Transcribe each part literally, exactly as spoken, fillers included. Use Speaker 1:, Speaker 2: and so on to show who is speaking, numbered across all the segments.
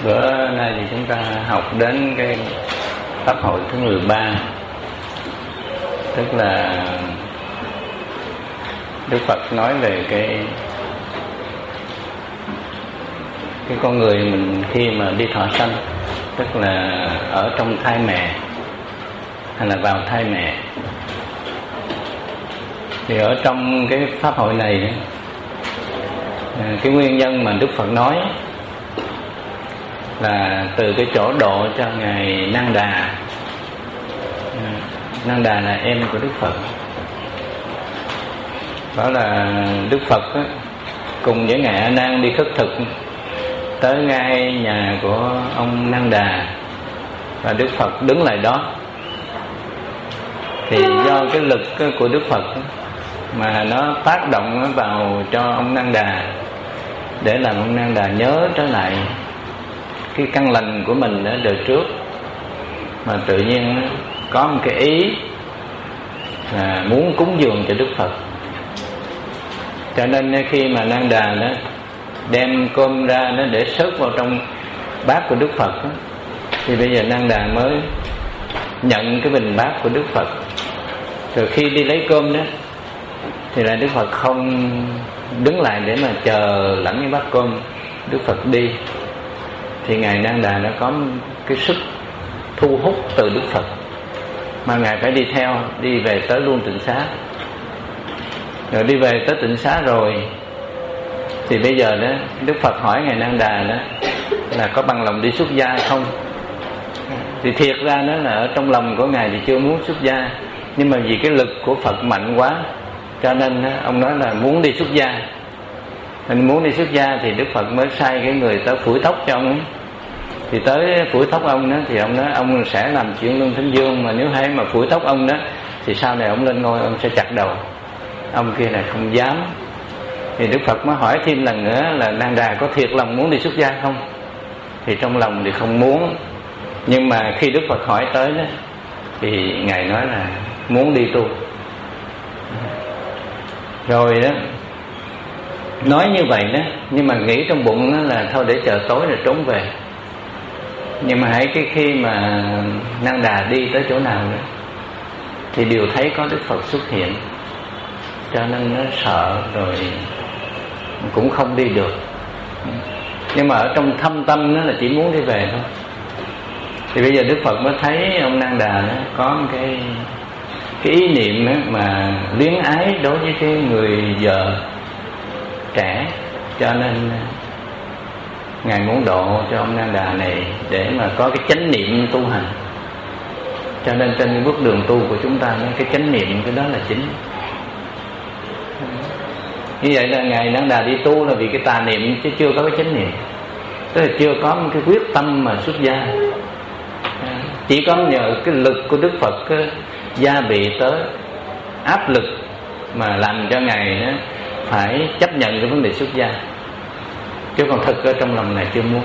Speaker 1: Bữa nay thì chúng ta học đến cái pháp hội thứ mười ba, tức là Đức Phật nói về cái cái con người mình khi mà đi thọ sanh, tức là ở trong thai mẹ hay là vào thai mẹ. Thì ở trong cái pháp hội này, cái nguyên nhân mà Đức Phật nói là từ cái chỗ độ cho ngài Nanda Đà. Nanda Đà là em của Đức Phật. Đó là Đức Phật á, cùng với ngài A Nan đi khất thực tới ngay nhà của ông Nanda Đà, và Đức Phật đứng lại đó. Thì do cái lực của Đức Phật mà nó tác động vào cho ông Nanda Đà, để làm ông Nanda Đà nhớ trở lại cái căn lành của mình ở đời trước, mà tự nhiên có một cái ý là muốn cúng dường cho Đức Phật. Cho nên khi mà Nanda Đà đó đem cơm ra nó để xớt vào trong bát của Đức Phật đó, thì bây giờ Nanda Đà mới nhận cái bình bát của Đức Phật. Rồi khi đi lấy cơm đó thì là Đức Phật không đứng lại để mà chờ lãnh cái bát cơm Đức Phật đi, thì ngài Nanda Đà đã có cái sức thu hút từ Đức Phật, mà ngài phải đi theo, đi về tới luôn Tịnh Xá. Rồi đi về tới Tịnh Xá rồi thì bây giờ đó Đức Phật hỏi ngài Nanda Đà đó là có bằng lòng đi xuất gia không. Thì thiệt ra đó là ở trong lòng của ngài thì chưa muốn xuất gia, nhưng mà vì cái lực của Phật mạnh quá, cho nên đó, ông nói là muốn đi xuất gia. Mình muốn đi xuất gia thì Đức Phật mới sai cái người tới phủi tóc cho ông ấy. Thì tới phủi tóc ông đó thì ông nói ông sẽ làm chuyện Luân Thánh Dương, mà nếu hay mà phủi tóc ông đó thì sau này ông lên ngôi ông sẽ chặt đầu. Ông kia này không dám. Thì Đức Phật mới hỏi thêm lần nữa là Nanda Đà có thiệt lòng muốn đi xuất gia không. Thì trong lòng thì không muốn, nhưng mà khi Đức Phật hỏi tới đó thì ngài nói là muốn đi tu. Rồi đó nói như vậy đó, nhưng mà nghĩ trong bụng đó là thôi để chờ tối rồi trốn về. Nhưng mà hãy cái khi mà Nanda Đà đi tới chỗ nào đó thì đều thấy có Đức Phật xuất hiện, cho nên nó sợ rồi cũng không đi được. Nhưng mà ở trong thâm tâm nó là chỉ muốn đi về thôi. Thì bây giờ Đức Phật mới thấy ông Nanda Đà đó có một cái cái ý niệm đó mà luyến ái đối với cái người vợ trẻ, cho nên ngài muốn độ cho ông Nanda Đà này để mà có cái chánh niệm tu hành. Cho nên trên cái bước đường tu của chúng ta, cái chánh niệm cái đó là chính. Như vậy là ngài Nanda Đà đi tu là vì cái tà niệm, chứ chưa có cái chánh niệm, tức là chưa có một cái quyết tâm mà xuất gia. Chỉ có nhờ cái lực của Đức Phật cái gia bị tới áp lực mà làm cho ngài đó phải chấp nhận cái vấn đề xuất gia, chứ còn thực ở trong lòng này chưa muốn.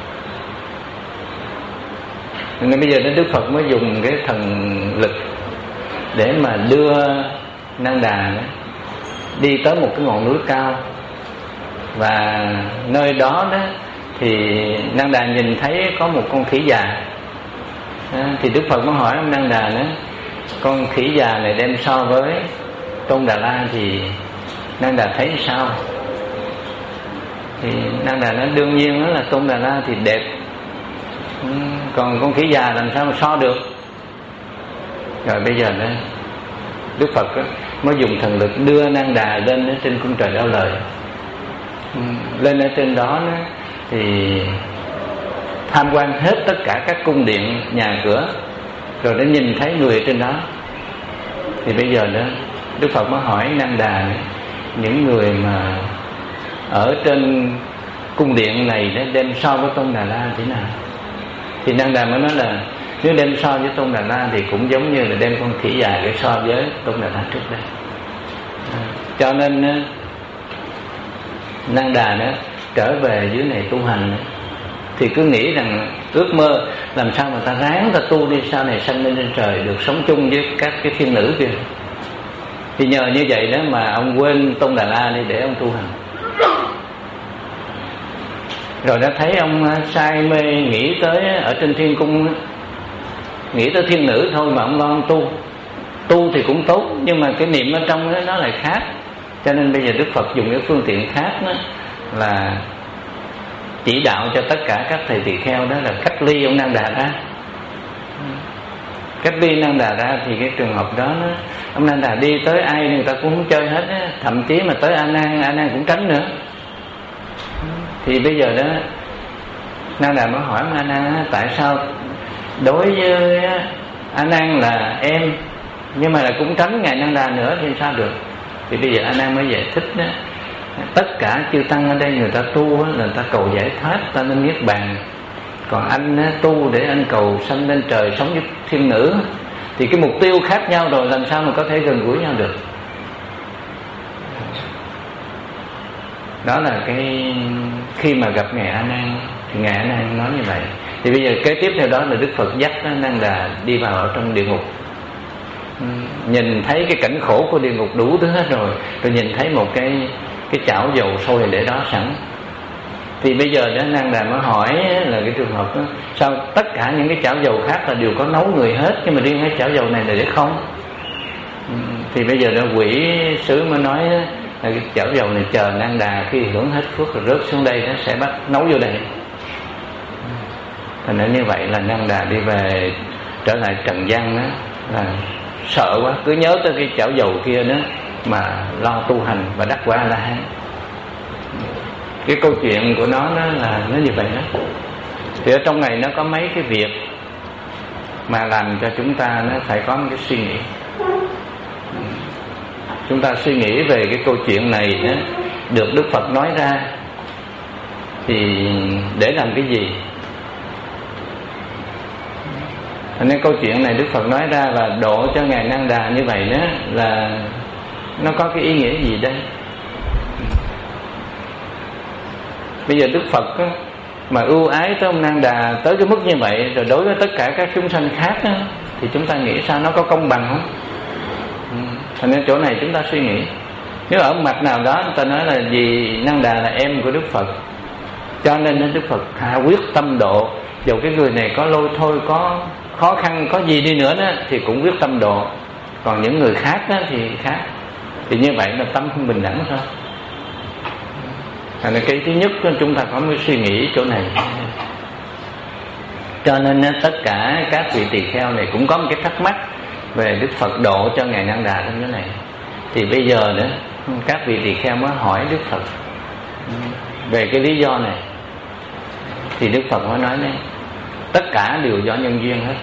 Speaker 1: Nên bây giờ đến Đức Phật mới dùng cái thần lực để mà đưa Nanda Đà đó đi tới một cái ngọn núi cao. Và nơi đó đó thì Nanda Đà nhìn thấy có một con khỉ già. Thì Đức Phật mới hỏi ông Nanda Đà đó, con khỉ già này đem so với Tôn Đà La thì Nanda Đà thấy sao? Thì Nanda Đà nói đương nhiên đó là Tôn Đà La thì đẹp, còn con khỉ già làm sao mà so được. Rồi bây giờ đó Đức Phật đó, mới dùng thần lực đưa Nanda Đà lên trên cung trời Đao Lời. Lên ở trên đó, đó thì tham quan hết tất cả các cung điện nhà cửa, rồi đã nhìn thấy người ở trên đó. Thì bây giờ đó Đức Phật mới hỏi Nanda Đà, những người mà ở trên cung điện này đó đem so với Tôn Đà La thế nào? Thì Nanda Đà mới nói là nếu đem so với Tôn Đà La thì cũng giống như là đem con khỉ già để so với Tôn Đà La trước đây. Cho nên Nanda Đà đó trở về dưới này tu hành đó, thì cứ nghĩ rằng ước mơ làm sao mà ta ráng ta tu đi, sau này sanh lên trên trời được sống chung với các cái thiên nữ kia. Thì nhờ như vậy đó mà ông quên Tôn Đà La đi để ông tu hành. rồi đã thấy ông say mê nghĩ tới ở trên thiên cung, nghĩ tới thiên nữ thôi mà ông lo ông tu. Tu thì cũng tốt, nhưng mà cái niệm ở trong đó nó lại khác. Cho nên bây giờ Đức Phật dùng cái phương tiện khác đó là chỉ đạo cho tất cả các thầy tỳ kheo, đó là cách ly ông Nanda ra. Cách ly Nanda ra thì cái trường hợp đó nó, ông Nanda đi tới ai người ta cũng không chơi hết á, thậm chí mà tới A Nan, A Nan cũng tránh nữa. Thì bây giờ đó Nanda mới hỏi ông A Nan tại sao đối với A Nan là em nhưng mà là cũng tránh ngài Nanda nữa thì sao được? Thì bây giờ A Nan mới giải thích đó, tất cả chư tăng ở đây người ta tu là người ta cầu giải thoát, ta nên niết bàn. Còn anh tu để anh cầu sanh lên trời sống với thiên nữ, thì cái mục tiêu khác nhau rồi, làm sao mà có thể gần gũi nhau được? Đó là cái khi mà gặp ngài A Nan thì ngài A Nan nói như vậy. Thì bây giờ kế tiếp theo đó là Đức Phật dắt Nanda đi vào ở trong địa ngục, nhìn thấy cái cảnh khổ của địa ngục đủ thứ hết rồi, rồi nhìn thấy một cái cái chảo dầu sôi để đó sẵn. Thì bây giờ đó Nanda mới hỏi là cái trường hợp đó, sao tất cả những cái chảo dầu khác là đều có nấu người hết, nhưng mà riêng cái chảo dầu này là để không? Thì bây giờ đó quỷ sứ mới nói là cái chảo dầu này chờ Nanda khi hưởng hết phước rồi rớt xuống đây, nó sẽ bắt nấu vô đây. Thành ra như vậy là Nanda đi về trở lại trần gian đó là sợ quá, cứ nhớ tới cái chảo dầu kia đó mà lo tu hành và đắc quả La Hán. Cái câu chuyện của nó đó là nó như vậy đó. Thì ở trong này nó có mấy cái việc mà làm cho chúng ta nó phải có một cái suy nghĩ. Chúng ta suy nghĩ về cái câu chuyện này đó, được Đức Phật nói ra thì để làm cái gì? Nên câu chuyện này Đức Phật nói ra và độ cho ngài Nanda như vậy đó là nó có cái ý nghĩa gì đây? Bây giờ Đức Phật đó, mà ưu ái tới ông Nanda tới cái mức như vậy, rồi đối với tất cả các chúng sanh khác đó, thì chúng ta nghĩ sao nó có công bằng không? Thành nên chỗ này chúng ta suy nghĩ, nếu ở mặt nào đó người ta nói là vì Nanda là em của Đức Phật, cho nên Đức Phật hạ quyết tâm độ, dù cái người này có lôi thôi, có khó khăn, có gì đi nữa đó, thì cũng quyết tâm độ. Còn những người khác đó thì khác. Thì như vậy là tâm không bình đẳng thôi. Thành ra cái thứ nhất chúng ta có một suy nghĩ chỗ này. Cho nên tất cả các vị tỳ kheo này cũng có một cái thắc mắc về Đức Phật độ cho ngài Nanda trong cái này. Thì bây giờ đó các vị tỳ kheo mới hỏi Đức Phật về cái lý do này. Thì Đức Phật mới nói này, tất cả đều do nhân duyên hết.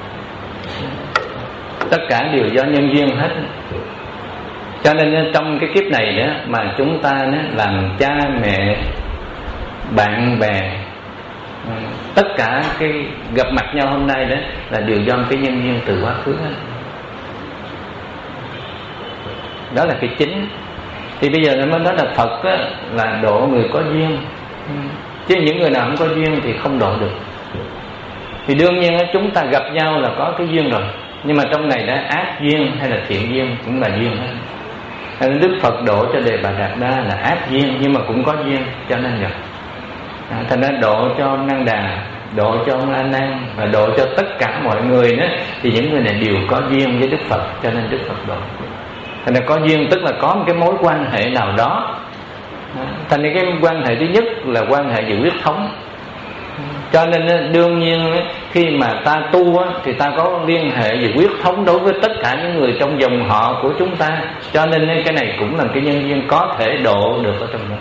Speaker 1: Tất cả đều do nhân duyên hết. Cho nên trong cái kiếp này đó mà chúng ta đó, làm cha mẹ, bạn bè, tất cả cái gặp mặt nhau hôm nay đó là đều do cái nhân duyên từ quá khứ hết. Đó là cái chính. Thì bây giờ nó nói là Phật á, là độ người có duyên, chứ những người nào không có duyên thì không độ được. Thì đương nhiên chúng ta gặp nhau là có cái duyên rồi, nhưng mà trong này đã ác duyên hay là thiện duyên cũng là duyên hết. Đức Phật độ cho Đề Bà Đạt Đa là ác duyên nhưng mà cũng có duyên, cho nên gặp. À, thành ra độ cho ông Nanda, độ cho ông A Nan và độ cho tất cả mọi người đó, thì những người này đều có duyên với Đức Phật, cho nên Đức Phật độ. Thành ra có duyên tức là có một cái mối quan hệ nào đó. À, thành ra cái quan hệ thứ nhất là quan hệ về huyết thống. Cho nên đương nhiên khi mà ta tu thì ta có liên hệ về huyết thống đối với tất cả những người trong dòng họ của chúng ta. Cho nên cái này cũng là cái nhân duyên có thể độ được ở trong đó.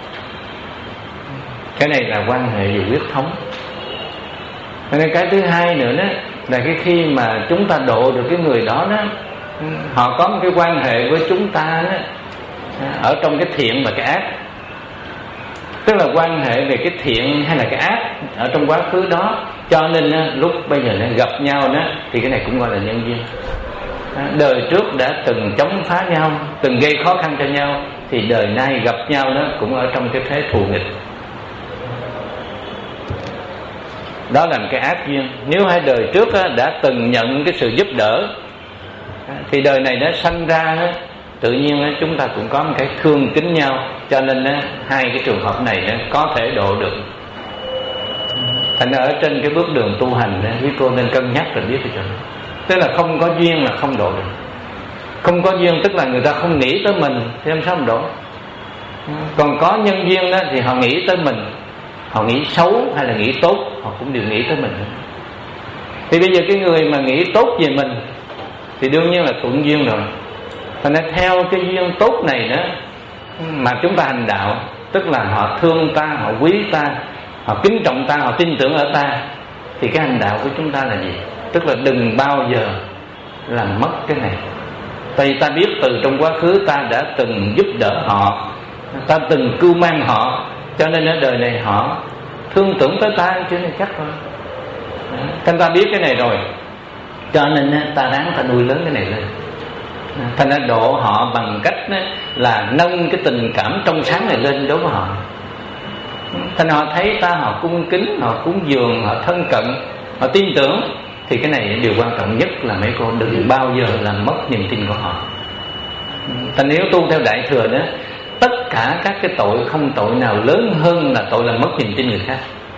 Speaker 1: Cái này là quan hệ về huyết thống. Cho nên cái thứ hai nữa đó là cái khi mà chúng ta độ được cái người đó đó, họ có một cái quan hệ với chúng ta đó, ở trong cái thiện và cái ác. Tức là quan hệ về cái thiện hay là cái ác ở trong quá khứ đó. Cho nên lúc bây giờ gặp nhau đó thì cái này cũng gọi là nhân duyên. Đời trước đã từng chống phá nhau, từng gây khó khăn cho nhau, thì đời nay gặp nhau đó cũng ở trong cái thế thù nghịch. Đó là một cái ác duyên. Nếu hai đời trước đã từng nhận cái sự giúp đỡ, thì đời này đã sanh ra tự nhiên chúng ta cũng có một cái thương kính nhau. Cho nên hai cái trường hợp này có thể độ được. Thành ra ở trên cái bước đường tu hành đó, quý cô nên cân nhắc rồi biết cái chuyện đó. Tức là không có duyên là không độ được. Không có duyên tức là người ta không nghĩ tới mình thì làm sao mà độ. Còn có nhân duyên đó thì họ nghĩ tới mình, họ nghĩ xấu hay là nghĩ tốt, họ cũng đều nghĩ tới mình. Thì bây giờ cái người mà nghĩ tốt về mình thì đương nhiên là thuận duyên rồi. Thành ra theo cái duyên tốt này đó mà chúng ta hành đạo, tức là họ thương ta, họ quý ta, họ kính trọng ta, họ tin tưởng ở ta, thì cái hành đạo của chúng ta là gì? Tức là đừng bao giờ làm mất cái này. Tại vì ta biết từ trong quá khứ ta đã từng giúp đỡ họ, ta từng cưu mang họ, cho nên ở đời này họ thương tưởng tới ta chứ nên chắc thôi. Thành ta biết cái này rồi, cho nên ta ráng ta nuôi lớn cái này lên. Thành ra độ họ bằng cách là nâng cái tình cảm trong sáng này lên đối với họ. Thành họ thấy ta, họ cung kính, họ cúng dường, họ thân cận, họ tin tưởng, thì cái này điều quan trọng nhất là mấy cô đừng bao giờ làm mất niềm tin của họ. Thành nếu tu theo Đại Thừa đó, tất cả các cái tội không tội nào lớn hơn là tội làm mất niềm tin người khác.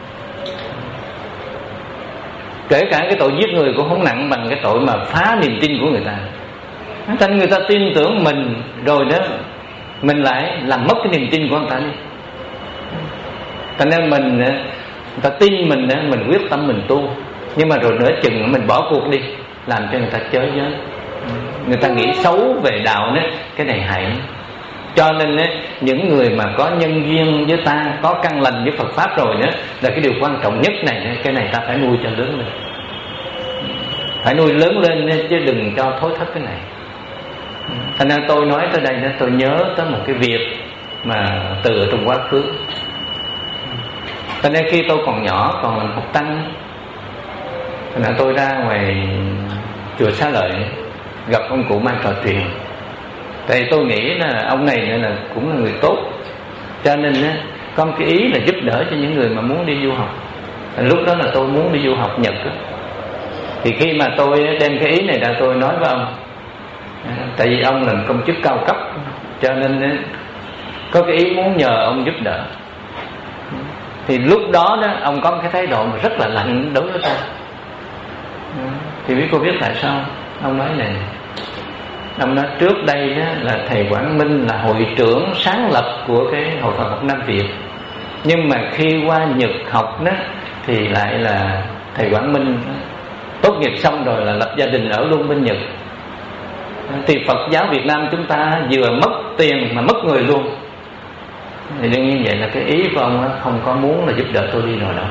Speaker 1: Kể cả cái tội giết người cũng không nặng bằng cái tội mà phá niềm tin của người ta. Thành người ta tin tưởng mình rồi đó, mình lại làm mất cái niềm tin của người ta đi. Thành nên mình, người ta tin mình, mình quyết tâm mình tu, nhưng mà rồi nửa chừng mình bỏ cuộc đi, làm cho người ta chới giới, người ta nghĩ xấu về đạo đó, cái này hại. Cho nên những người mà có nhân duyên với ta, có căn lành với Phật Pháp rồi đó, là cái điều quan trọng nhất này. Cái này ta phải nuôi cho lớn lên, phải nuôi lớn lên chứ đừng cho thối thất cái này. Thành ra tôi nói tới đây đó, tôi nhớ tới một cái việc mà từ ở trong quá khứ. Thành ra khi tôi còn nhỏ, còn làm học tăng, thành ra tôi ra ngoài chùa Xá Lợi gặp ông cụ mang trò truyền. Tại vì tôi nghĩ là ông này là cũng là người tốt, cho nên có một cái ý là giúp đỡ cho những người mà muốn đi du học. Lúc đó là tôi muốn đi du học Nhật đó. Thì khi mà tôi đem cái ý này ra tôi nói với ông, tại vì ông là công chức cao cấp, cho nên có cái ý muốn nhờ ông giúp đỡ. Thì lúc đó đó ông có một cái thái độ mà rất là lạnh đối với tôi. Thì biết cô biết tại sao ông nói này? Ông nói trước đây đó là thầy Quảng Minh là hội trưởng sáng lập của cái Hội Phật học Nam Việt, nhưng mà khi qua Nhật học đó thì lại là thầy Quảng Minh tốt nghiệp xong rồi là lập gia đình ở luôn bên Nhật. Thì Phật giáo Việt Nam chúng ta vừa mất tiền mà mất người luôn. Thì đương nhiên vậy là cái ý của ông không có muốn là giúp đỡ tôi đi rồi đó.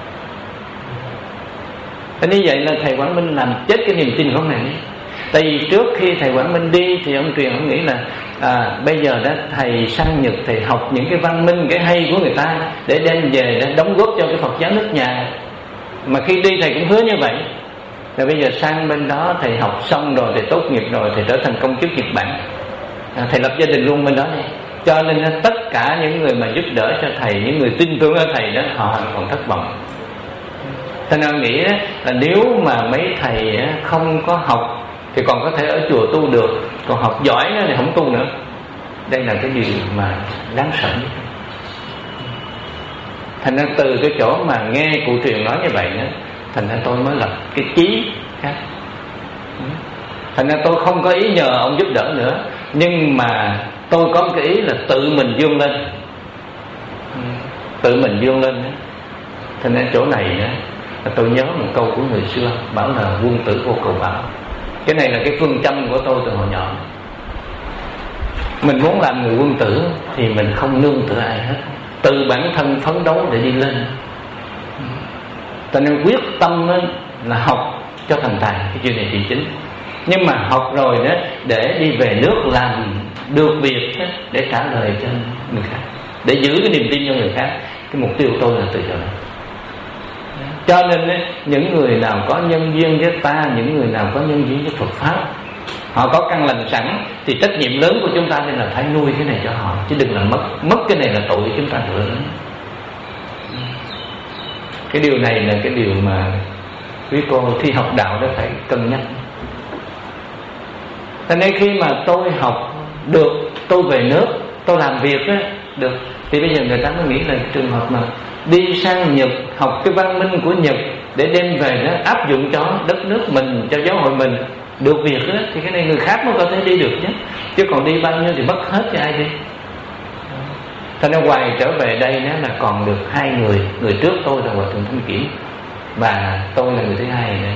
Speaker 1: Thế như vậy là thầy Quảng Minh làm chết cái niềm tin của ông này. Tại vì trước khi thầy Quảng Minh đi thì ông truyền, ông nghĩ là à, bây giờ đó thầy sang Nhật thầy học những cái văn minh, cái hay của người ta để đem về để đóng góp cho cái Phật giáo nước nhà. Mà khi đi thầy cũng hứa như vậy. Rồi bây giờ sang bên đó thầy học xong rồi, thầy tốt nghiệp rồi, thầy trở thành công chức Nhật Bản, à, thầy lập gia đình luôn bên đó đi. Cho nên tất cả những người mà giúp đỡ cho thầy, những người tin tưởng ở thầy đó, họ hoàn toàn thất vọng. Thế nên nghĩ là nếu mà mấy thầy không có học thì còn có thể ở chùa tu được, còn học giỏi thì không tu nữa. Đây là cái điều mà đáng sợ nhất. Thành ra từ cái chỗ mà nghe cụ truyền nói như vậy đó, thành ra tôi mới lập cái chí khác. Thành ra tôi không có ý nhờ ông giúp đỡ nữa, nhưng mà tôi có một cái ý là tự mình vươn lên, tự mình vươn lên. Thành ra chỗ này đó, tôi nhớ một câu của người xưa bảo là quân tử vô cầu bảo. Cái này là cái phương châm của tôi từ hồi nhỏ. Mình muốn làm người quân tử thì mình không nương tựa ai hết, tự bản thân phấn đấu để đi lên. Cho nên quyết tâm là học cho thành tài, cái chuyện này thì chính. Nhưng mà học rồi đó để đi về nước làm được việc đó, để trả lời cho người khác, để giữ cái niềm tin cho người khác. Cái mục tiêu của tôi là từ chỗ này. Cho nên những người nào có nhân duyên với ta, những người nào có nhân duyên với Phật Pháp, họ có căn lành sẵn, thì trách nhiệm lớn của chúng ta nên là phải nuôi cái này cho họ, chứ đừng là mất. Mất cái này là tội của chúng ta nữa. Cái điều này là cái điều mà quý cô thi học đạo đã phải cân nhắc. Cho nên khi mà tôi học được, tôi về nước, tôi làm việc đó, được, thì bây giờ người ta mới nghĩ là trường hợp mà đi sang Nhật học cái văn minh của Nhật để đem về nó áp dụng cho đất nước mình, cho giáo hội mình được việc đó, thì cái này người khác mới có thể đi được chứ. Chứ còn đi bao nhiêu thì mất hết cho ai đi. Thành ra hoài trở về đây nó là còn được hai người. Người trước tôi là Hòa Thượng Thanh Kỷ, và tôi là người thứ hai này.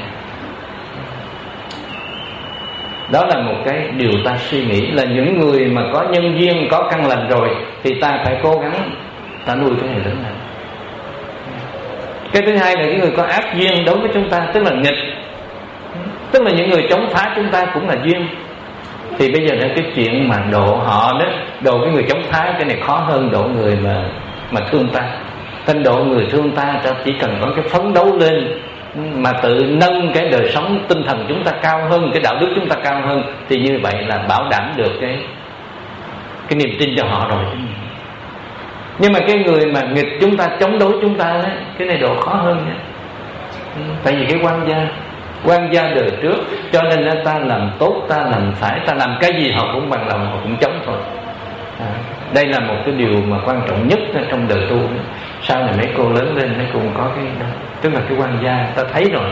Speaker 1: Đó là một cái điều ta suy nghĩ, là những người mà có nhân duyên, có căn lành rồi thì ta phải cố gắng ta nuôi cái này lớn lên. Cái thứ hai là cái người có ác duyên đối với chúng ta, tức là nghịch, tức là những người chống phá chúng ta cũng là duyên. Thì bây giờ là cái chuyện mà độ họ đó, độ cái người chống phá, cái này khó hơn độ người mà mà thương ta. Tên độ người thương ta chỉ cần có cái phấn đấu lên, mà tự nâng cái đời sống tinh thần chúng ta cao hơn, cái đạo đức chúng ta cao hơn, thì như vậy là bảo đảm được cái cái niềm tin cho họ rồi. Nhưng mà cái người mà nghịch chúng ta, chống đối chúng ta đó, cái này độ khó hơn nha. Tại vì cái quan gia quan gia đời trước, cho nên ta làm tốt, ta làm phải, ta làm cái gì họ cũng bằng lòng, họ cũng chống thôi. À, đây là một cái điều mà quan trọng nhất trong đời tu. Sau này mấy cô lớn lên, mấy cô có cái đó, tức là cái quan gia ta thấy rồi.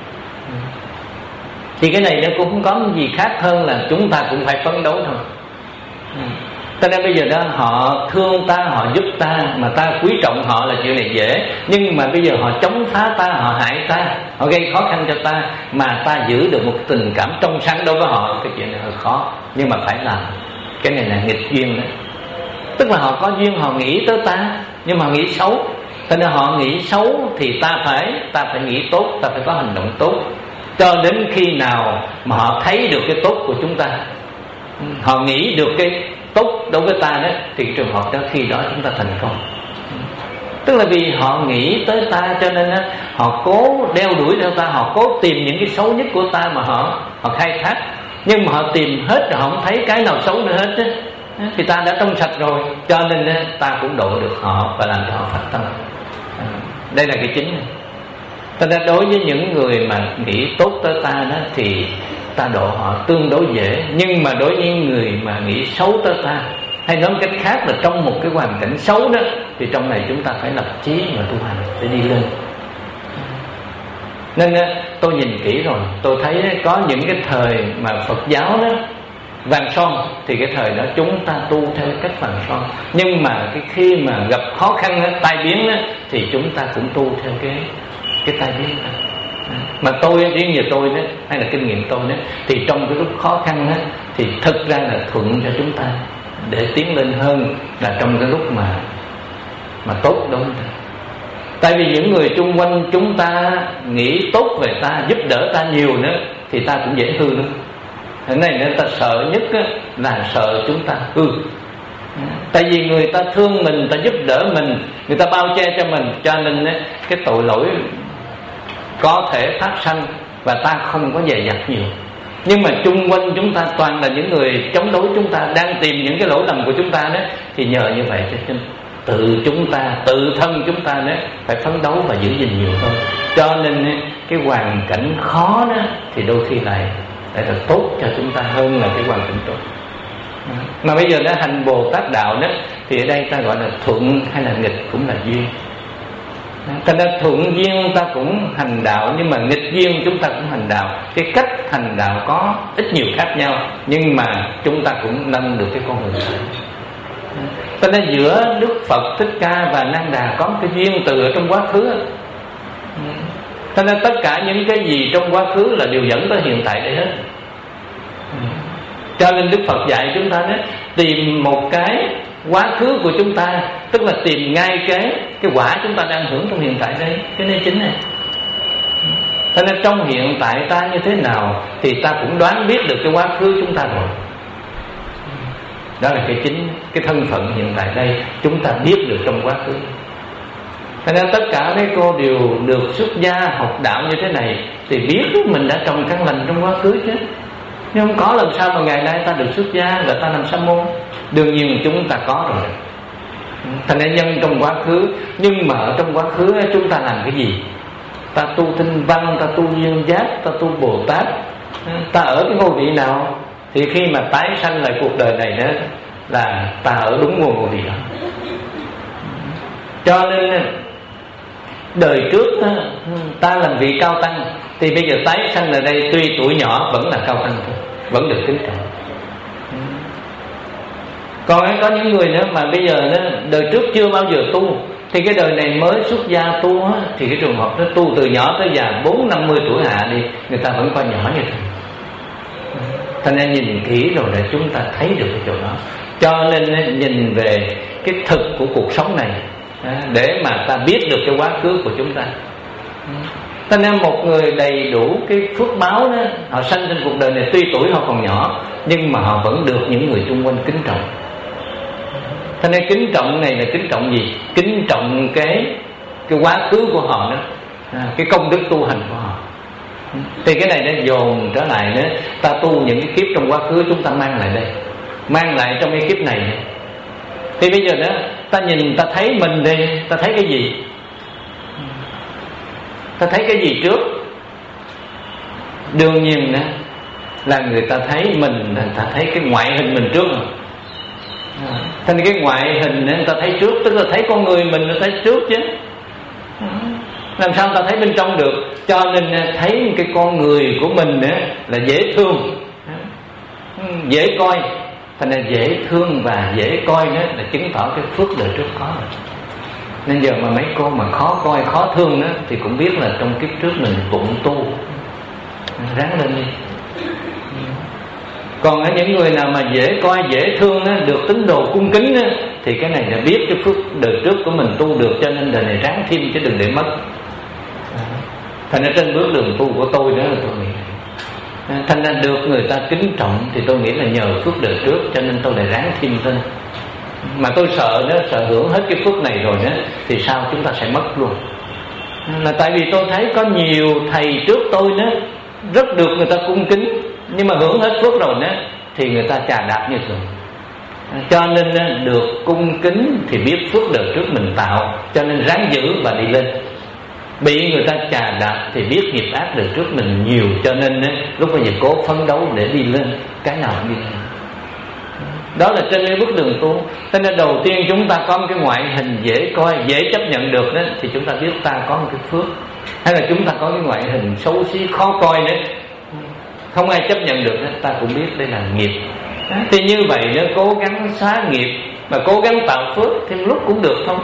Speaker 1: Thì cái này nó cũng không có gì khác hơn là chúng ta cũng phải phấn đấu thôi. Cho nên bây giờ đó họ thương ta, họ giúp ta, mà ta quý trọng họ là chuyện này dễ. Nhưng mà bây giờ họ chống phá ta, họ hại ta, họ gây khó khăn cho ta, mà ta giữ được một tình cảm trong sáng đối với họ, cái chuyện này hơi khó. Nhưng mà phải làm. Cái này là nghịch duyên đó. Tức là họ có duyên, họ nghĩ tới ta, nhưng mà họ nghĩ xấu. Cho nên họ nghĩ xấu thì ta phải Ta phải nghĩ tốt, ta phải có hành động tốt, cho đến khi nào mà họ thấy được cái tốt của chúng ta, họ nghĩ được cái tốt đối với ta đó, thì cái trường hợp đó khi đó chúng ta thành công. Tức là vì họ nghĩ tới ta, cho nên á, họ cố đeo đuổi theo ta, họ cố tìm những cái xấu nhất của ta mà họ họ khai thác. Nhưng mà họ tìm hết rồi họ không thấy cái nào xấu nữa hết á, thì ta đã trong sạch rồi, cho nên á, ta cũng độ được họ và làm cho họ phát tâm. À, đây là cái chính này. Cho nên đối với những người mà nghĩ tốt tới ta đó thì ta độ họ tương đối dễ. Nhưng mà đối với người mà nghĩ xấu tới ta, hay nói cách khác là trong một cái hoàn cảnh xấu đó, thì trong này chúng ta phải lập chí mà tu hành để đi lên. Nên tôi nhìn kỹ rồi, tôi thấy có những cái thời mà Phật giáo đó vàng son, thì cái thời đó chúng ta tu theo cách vàng son. Nhưng mà cái khi mà gặp khó khăn đó, tai biến đó, thì chúng ta cũng tu theo cái cái tai biến đó. Mà tôi, riêng về tôi đó, hay là kinh nghiệm tôi đó, thì trong cái lúc khó khăn đó, thì thực ra là thuận cho chúng ta để tiến lên hơn là trong cái lúc mà mà tốt đối với ta. Tại vì những người chung quanh chúng ta nghĩ tốt về ta, giúp đỡ ta nhiều nữa, thì ta cũng dễ hư nữa. Thế này nên ta sợ nhất là sợ chúng ta hư. Tại vì người ta thương mình, ta giúp đỡ mình, người ta bao che cho mình, cho nên cái tội lỗi có thể phát sanh và ta không có dè dặt nhiều. Nhưng mà chung quanh chúng ta toàn là những người chống đối chúng ta, đang tìm những cái lỗi lầm của chúng ta đó, thì nhờ như vậy cho tự chúng ta, tự thân chúng ta đó phải phấn đấu và giữ gìn nhiều hơn. Cho nên cái hoàn cảnh khó đó thì đôi khi lại lại là tốt cho chúng ta hơn là cái hoàn cảnh tốt. Mà bây giờ đã hành Bồ Tát đạo đó, thì ở đây ta gọi là thuận hay là nghịch cũng là duyên. Thành ra thuận duyên ta cũng hành đạo, nhưng mà nghịch duyên chúng ta cũng hành đạo. Cái cách hành đạo có ít nhiều khác nhau, nhưng mà chúng ta cũng nâng được cái con đường này. Cho nên giữa Đức Phật Thích Ca và Nan Đà có một cái duyên từ ở trong quá khứ. Cho nên tất cả những cái gì trong quá khứ là đều dẫn tới hiện tại đây hết. Cho nên Đức Phật dạy chúng ta đó, tìm một cái quá khứ của chúng ta, tức là tìm ngay cái cái quả chúng ta đang hưởng trong hiện tại đây. Cái này chính này. Cho nên trong hiện tại ta như thế nào thì ta cũng đoán biết được cái quá khứ chúng ta rồi. Đó là cái chính, cái thân phận hiện tại đây chúng ta biết được trong quá khứ. Cho nên tất cả mấy cô đều được xuất gia học đạo như thế này thì biết mình đã trồng căn lành trong quá khứ chứ. Nhưng không có làm sao mà ngày nay ta được xuất gia và ta làm sa môn. Đương nhiên chúng ta có rồi. Thành ra nhân trong quá khứ. Nhưng mà ở trong quá khứ chúng ta làm cái gì? Ta tu tinh văn, ta tu duyên giác, ta tu Bồ Tát, ta ở cái ngôi vị nào? Thì khi mà tái sanh lại cuộc đời này đó, là ta ở đúng ngôi vị đó. Cho nên đời trước á, ta làm vị cao tăng, thì bây giờ tái sanh ở đây tuy tuổi nhỏ vẫn là cao tăng thôi, vẫn được kính trọng. Còn có những người nữa mà bây giờ đó, đời trước chưa bao giờ tu, thì cái đời này mới xuất gia tu á, thì cái trường hợp nó tu từ nhỏ tới già bốn năm mươi tuổi hạ đi, người ta vẫn coi nhỏ như thế. Thành ra nhìn kỹ rồi để chúng ta thấy được cái chỗ đó. Cho nên nhìn về cái thực của cuộc sống này, để mà ta biết được cái quá khứ của chúng ta. Cho nên một người đầy đủ cái phước báo đó, họ sanh trên cuộc đời này tuy tuổi họ còn nhỏ, nhưng mà họ vẫn được những người xung quanh kính trọng. Cho nên kính trọng này là kính trọng gì? Kính trọng cái cái quá khứ của họ đó, cái công đức tu hành của họ. Thì cái này nó dồn trở lại nữa, ta tu những cái kiếp trong quá khứ chúng ta mang lại đây, mang lại trong cái kiếp này. Thì bây giờ đó, ta nhìn ta thấy mình đi, ta thấy cái gì? Ta thấy cái gì trước? Đương nhiên đó là người ta thấy mình, người ta thấy cái ngoại hình mình trước rồi. Thành cái ngoại hình người ta thấy trước, tức là thấy con người mình nó thấy trước chứ. Làm sao ta thấy bên trong được? Cho nên thấy cái con người của mình là dễ thương, dễ coi. Thành ra dễ thương và dễ coi đó là chứng tỏ cái phước đời trước có rồi. Nên giờ mà mấy cô mà khó coi, khó thương đó, thì cũng biết là trong kiếp trước mình vụng tu, ráng lên đi. Còn ở những người nào mà dễ coi, dễ thương đó, được tín đồ cung kính đó, thì cái này là biết cái phước đời trước của mình tu được, cho nên đời này ráng thêm chứ đừng để mất. Thành ra trên bước đường tu của tôi đó là tôi nghĩ thành ra được người ta kính trọng, thì tôi nghĩ là nhờ phước đời trước, cho nên tôi lại ráng thêm lên. Mà tôi sợ đó, sợ hưởng hết cái phước này rồi đó, thì sao chúng ta sẽ mất luôn. Là tại vì tôi thấy có nhiều thầy trước tôi đó rất được người ta cung kính, nhưng mà hưởng hết phước rồi đó thì người ta chà đạp như thường. Cho nên được cung kính thì biết phước đời trước mình tạo, cho nên ráng giữ và đi lên. Bị người ta chà đạp thì biết nghiệp ác đời trước mình nhiều, cho nên lúc bây giờ cố phấn đấu để đi lên, cái nào cũng đi lên. Đó là trên cái bước đường tu. Cho nên đầu tiên chúng ta có một cái ngoại hình dễ coi, dễ chấp nhận được đó, thì chúng ta biết ta có một cái phước. Hay là chúng ta có cái ngoại hình xấu xí, khó coi nữa, không ai chấp nhận được đó, ta cũng biết đây là nghiệp. Thì như vậy nó cố gắng xóa nghiệp và cố gắng tạo phước thì lúc cũng được thôi.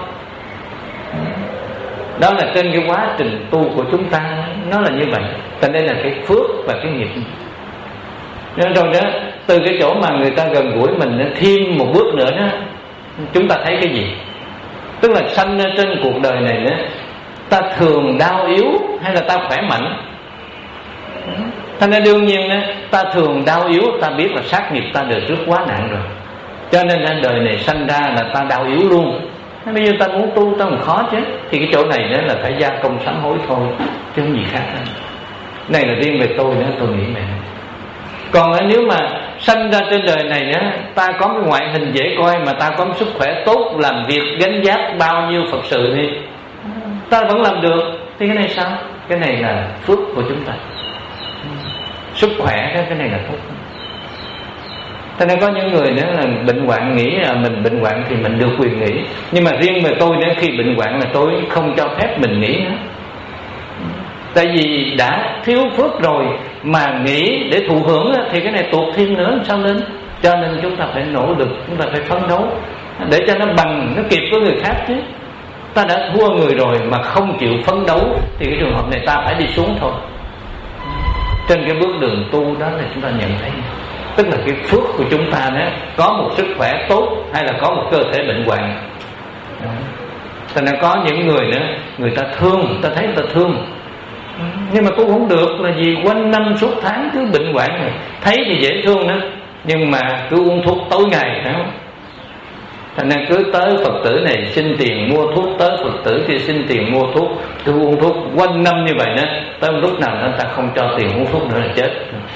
Speaker 1: Đó là trên cái quá trình tu của chúng ta, nó là như vậy. Cho nên là cái phước và cái nghiệp. Nên rồi đó, từ cái chỗ mà người ta gần gũi mình thêm một bước nữa đó, chúng ta thấy cái gì? Tức là sanh trên cuộc đời này đó, ta thường đau yếu hay là ta khỏe mạnh? Thành ra đương nhiên đó, ta thường đau yếu, ta biết là sát nghiệp ta đời trước quá nặng rồi, cho nên là đời này sanh ra là ta đau yếu luôn. Bây giờ ta muốn tu ta còn khó chứ. Thì cái chỗ này đó là phải gia công sám hối thôi, chứ không gì khác hết. Này là riêng về tôi nữa, tôi nghĩ vậy. Còn nếu mà sanh ra trên đời này đó, ta có cái ngoại hình dễ coi, mà ta có sức khỏe tốt, làm việc gánh vác bao nhiêu Phật sự thì ta vẫn làm được, thì cái này sao? Cái này là phước của chúng ta. Sức khỏe đó, cái này là tốt. Cho nên có những người nữa là bệnh hoạn, nghĩ là mình bệnh hoạn thì mình được quyền nghỉ. Nhưng mà riêng về tôi nữa, khi bệnh hoạn là tôi không cho phép mình nghỉ nữa. Tại vì đã thiếu phước rồi mà nghĩ để thụ hưởng thì cái này tuột thêm nữa sao lên. Cho nên chúng ta phải nỗ lực, chúng ta phải phấn đấu để cho nó bằng, nó kịp với người khác chứ. Ta đã thua người rồi mà không chịu phấn đấu thì cái trường hợp này ta phải đi xuống thôi. Trên cái bước đường tu đó là chúng ta nhận thấy, tức là cái phước của chúng ta đó, có một sức khỏe tốt hay là có một cơ thể bệnh hoạn. Thành ra có những người nữa, người ta thương, ta thấy người ta thương, nhưng mà tu không được là vì quanh năm suốt tháng cứ bệnh hoạn này. Thấy thì dễ thương nữa, nhưng mà cứ uống thuốc tối ngày, phải không? Thành ra cứ tới Phật tử này xin tiền mua thuốc, tới Phật tử kia xin tiền mua thuốc, cứ uống thuốc quanh năm như vậy đó. Tới một lúc nào người ta không cho tiền uống thuốc nữa là chết.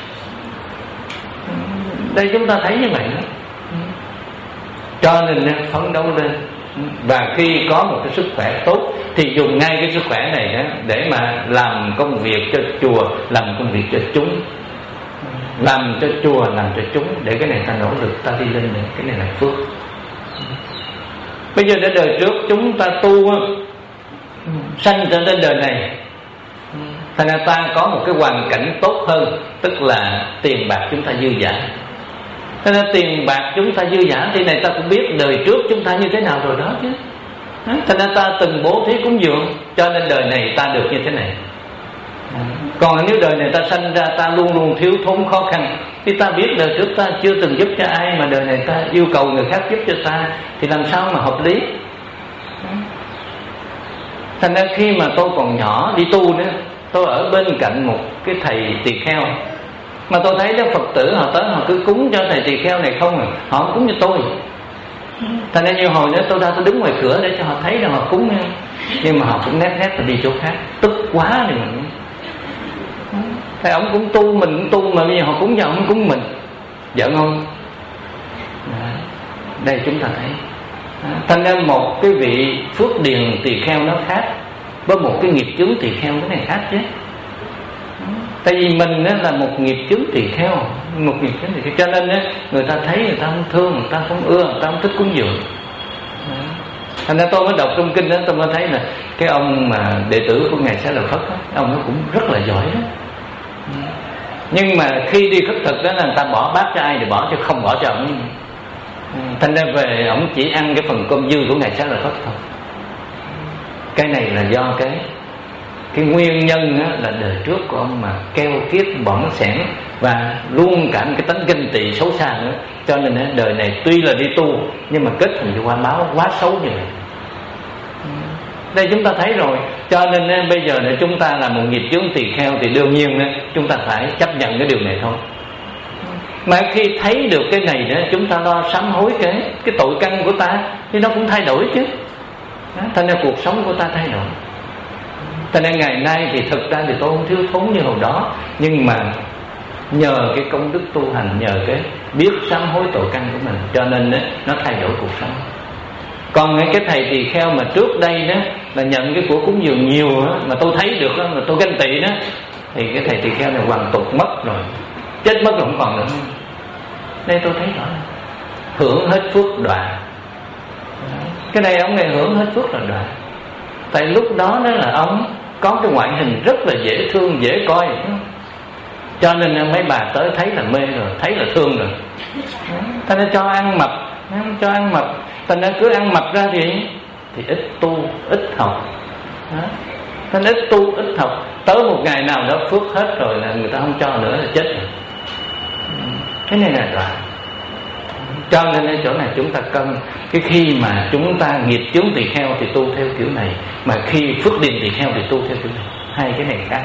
Speaker 1: Đây chúng ta thấy như vậy đó. Cho nên phấn đấu lên. Và khi có một cái sức khỏe tốt thì dùng ngay cái sức khỏe này đó để mà làm công việc cho chùa, làm công việc cho chúng, làm cho chùa, làm cho chúng, để cái này ta nỗ lực, ta đi lên này. Cái này là phước. Bây giờ để đời trước chúng ta tu sanh trở đến đời này, thành ra ta có một cái hoàn cảnh tốt hơn, tức là tiền bạc chúng ta dư dả. Cho nên tiền bạc chúng ta dư dả thì này ta cũng biết đời trước chúng ta như thế nào rồi đó chứ. Thành ra ta từng bố thí cúng dường, cho nên đời này ta được như thế này. Còn nếu đời này ta sanh ra ta luôn luôn thiếu thốn khó khăn, thì ta biết đời trước ta chưa từng giúp cho ai, mà đời này ta yêu cầu người khác giúp cho ta, thì làm sao mà hợp lý. Thành ra khi mà tôi còn nhỏ đi tu nữa, tôi ở bên cạnh một cái thầy tỳ kheo, mà tôi thấy đó Phật tử họ tới họ cứ cúng cho thầy tỳ kheo này không à, họ không cúng cho tôi. Thành ra nhiều hồi nữa tôi ra tôi đứng ngoài cửa để cho họ thấy rằng họ cúng nha. Nhưng mà họ cũng nét nét và đi chỗ khác. Tức quá thì mình, thầy ông cũng tu, mình cũng tu, mà bây giờ họ cúng cho ông cúng mình, giỡn không? Đây chúng ta thấy. Thành ra một cái vị phước điền tỳ kheo nó khác với một cái nghiệp chướng tỳ kheo, cái này khác chứ. Tại vì mình là một nghiệp chướng tỳ kheo, một nghiệp chướng tỳ kheo, cho nên người ta thấy người ta không thương, người ta không ưa, người ta không thích cúng dường. Thành ra tôi mới đọc trong kinh đó, tôi mới thấy là cái ông mà đệ tử của ngài Xá Lợi Phất đó, ông nó cũng rất là giỏi đó. Nhưng mà khi đi khất thực đó là người ta bỏ bát cho ai thì bỏ, chứ không bỏ cho ông. Thành ra về ông chỉ ăn cái phần cơm dư của ngài Xá Lợi Phất thôi. Cái này là do cái cái nguyên nhân á, là đời trước của ông mà keo kiết bỏng sẻn và luôn cảm cái tánh ganh tị xấu xa nữa, cho nên á, đời này tuy là đi tu nhưng mà kết thành quả báo quá xấu như vậy. Đây chúng ta thấy rồi, cho nên á, bây giờ này chúng ta là một nghiệp chướng tỳ kheo thì đương nhiên á, chúng ta phải chấp nhận cái điều này thôi. Mà khi thấy được cái này đó, chúng ta lo sám hối cái cái tội căn của ta thì nó cũng thay đổi chứ. Đó, thành ra cuộc sống của ta thay đổi. Thành ra ngày nay thì thực ra thì tôi không thiếu thốn như hồi đó, nhưng mà nhờ cái công đức tu hành, nhờ cái biết sám hối tội căn của mình, cho nên đó, nó thay đổi cuộc sống. Còn cái thầy tỳ kheo mà trước đây đó là nhận cái của cúng dường nhiều đó, mà tôi thấy được đó, mà tôi ganh tị đó, thì cái thầy tỳ kheo này hoàn tục mất rồi, chết mất rồi không còn nữa. Đây tôi thấy rõ, hưởng hết phước đọa. Cái này ông này hưởng hết phước là đọa. Tại lúc đó đó là ông có cái ngoại hình rất là dễ thương, dễ coi, cho nên mấy bà tới thấy là mê rồi, thấy là thương rồi. Thành ra cho ăn mập, cho ăn mập. Thành ra cứ ăn mập ra thì thì ít tu, ít học. Thành ít tu, ít học, tới một ngày nào đó phước hết rồi là người ta không cho nữa là chết rồi. Cái này là đoạn. Cho nên ở chỗ này chúng ta cân, cái khi mà chúng ta nghiệp chướng tỳ kheo thì tu theo kiểu này, mà khi phước điền tỳ kheo thì tu theo kiểu này. Hai cái này khác.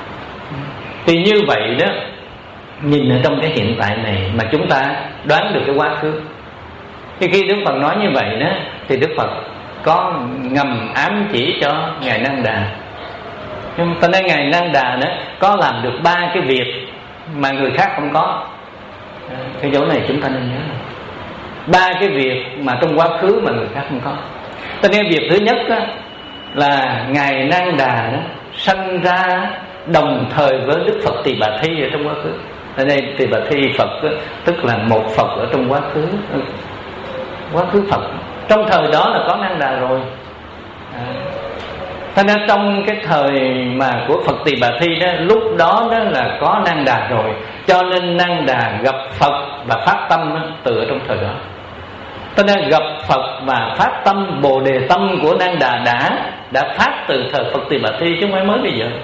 Speaker 1: Thì như vậy đó, nhìn ở trong cái hiện tại này mà chúng ta đoán được cái quá khứ. Thì khi Đức Phật nói như vậy đó, thì Đức Phật có ngầm ám chỉ cho ngài Nang Đà. Nhưng cho nên ngài Nang Đà đó có làm được ba cái việc mà người khác không có. Cái chỗ này chúng ta nên nhớ. Ba cái việc mà trong quá khứ mà người khác không có. Cho nên việc thứ nhất đó, là ngài Nang Đà đó sanh ra đồng thời với Đức Phật Tỳ Bà Thi ở trong quá khứ. Ở đây Tỳ Bà Thi Phật đó, tức là một Phật ở trong quá khứ, quá khứ Phật. Trong thời đó là có Nang Đà rồi. À, Thế nên trong cái thời mà của Phật Tỳ Bà Thi đó, lúc đó đó là có Nang Đà rồi, cho nên Nang Đà gặp Phật và phát tâm đó, từ ở trong thời đó. Cho nên gặp Phật và phát tâm Bồ Đề tâm của Nang Đà đã đã phát từ thời Phật Tỳ Bà Thi, chứ không phải mới bây giờ.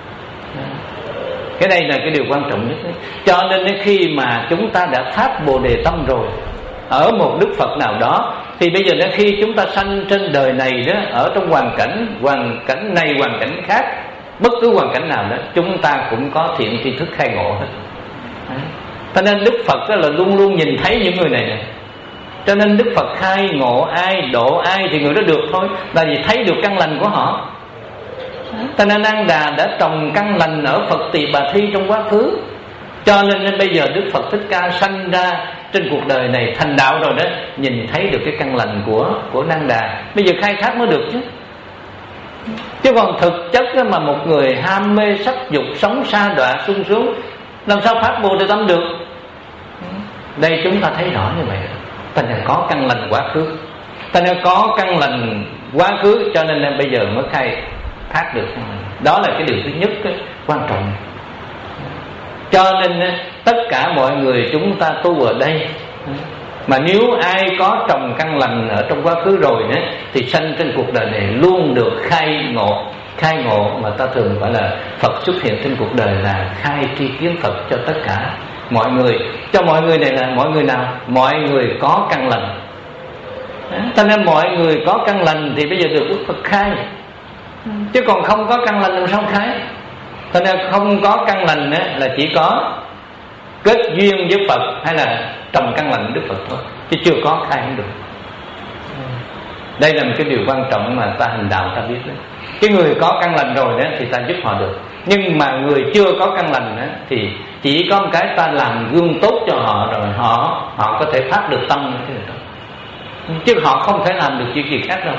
Speaker 1: Cái đây là cái điều quan trọng nhất. Cho nên khi mà chúng ta đã phát Bồ Đề tâm rồi ở một Đức Phật nào đó, thì bây giờ đến khi chúng ta sanh trên đời này đó, ở trong hoàn cảnh hoàn cảnh này, hoàn cảnh khác, bất cứ hoàn cảnh nào đó, chúng ta cũng có thiện tri thức khai ngộ hết. Cho nên Đức Phật đó là luôn luôn nhìn thấy những người này, này. Cho nên Đức Phật khai ngộ ai, độ ai thì người đó được thôi, là vì thấy được căn lành của họ. Cho nên Nang Đà đã trồng căn lành ở Phật Tỳ Bà Thi trong quá khứ. Cho nên bây giờ Đức Phật Thích Ca sanh ra trên cuộc đời này thành đạo rồi đó, nhìn thấy được cái căn lành của của Nang Đà, bây giờ khai thác mới được chứ. Chứ còn thực chất mà một người ham mê sắc dục, sống sa đọa sung sướng, làm sao phát Bồ Đề tâm được? Đây chúng ta thấy rõ như vậy. Thành ra có căn lành quá khứ, thành ra có căn lành quá khứ, cho nên bây giờ mới khai thoát được. Đó là cái điều thứ nhất đó, quan trọng. Cho nên tất cả mọi người chúng ta tu ở đây, mà nếu ai có trồng căn lành ở trong quá khứ rồi nữa, thì sanh trên cuộc đời này luôn được khai ngộ. Khai ngộ mà ta thường gọi là Phật xuất hiện trên cuộc đời là khai tri kiến Phật cho tất cả mọi người. Cho mọi người này là mọi người nào? Mọi người có căn lành. Cho nên mọi người có căn lành thì bây giờ được Đức Phật khai, chứ còn không có căn lành làm sao khai. Cho nên không có căn lành là chỉ có kết duyên với Phật hay là trồng căn lành Đức Phật thôi, chứ chưa có khai không được. Đây là một cái điều quan trọng mà ta hành đạo ta biết đấy. Cái người có căn lành rồi đó thì ta giúp họ được, nhưng mà người chưa có căn lành đó, thì chỉ có một cái ta làm gương tốt cho họ rồi họ họ có thể phát được tâm cái đó, chứ họ không thể làm được chuyện gì khác đâu.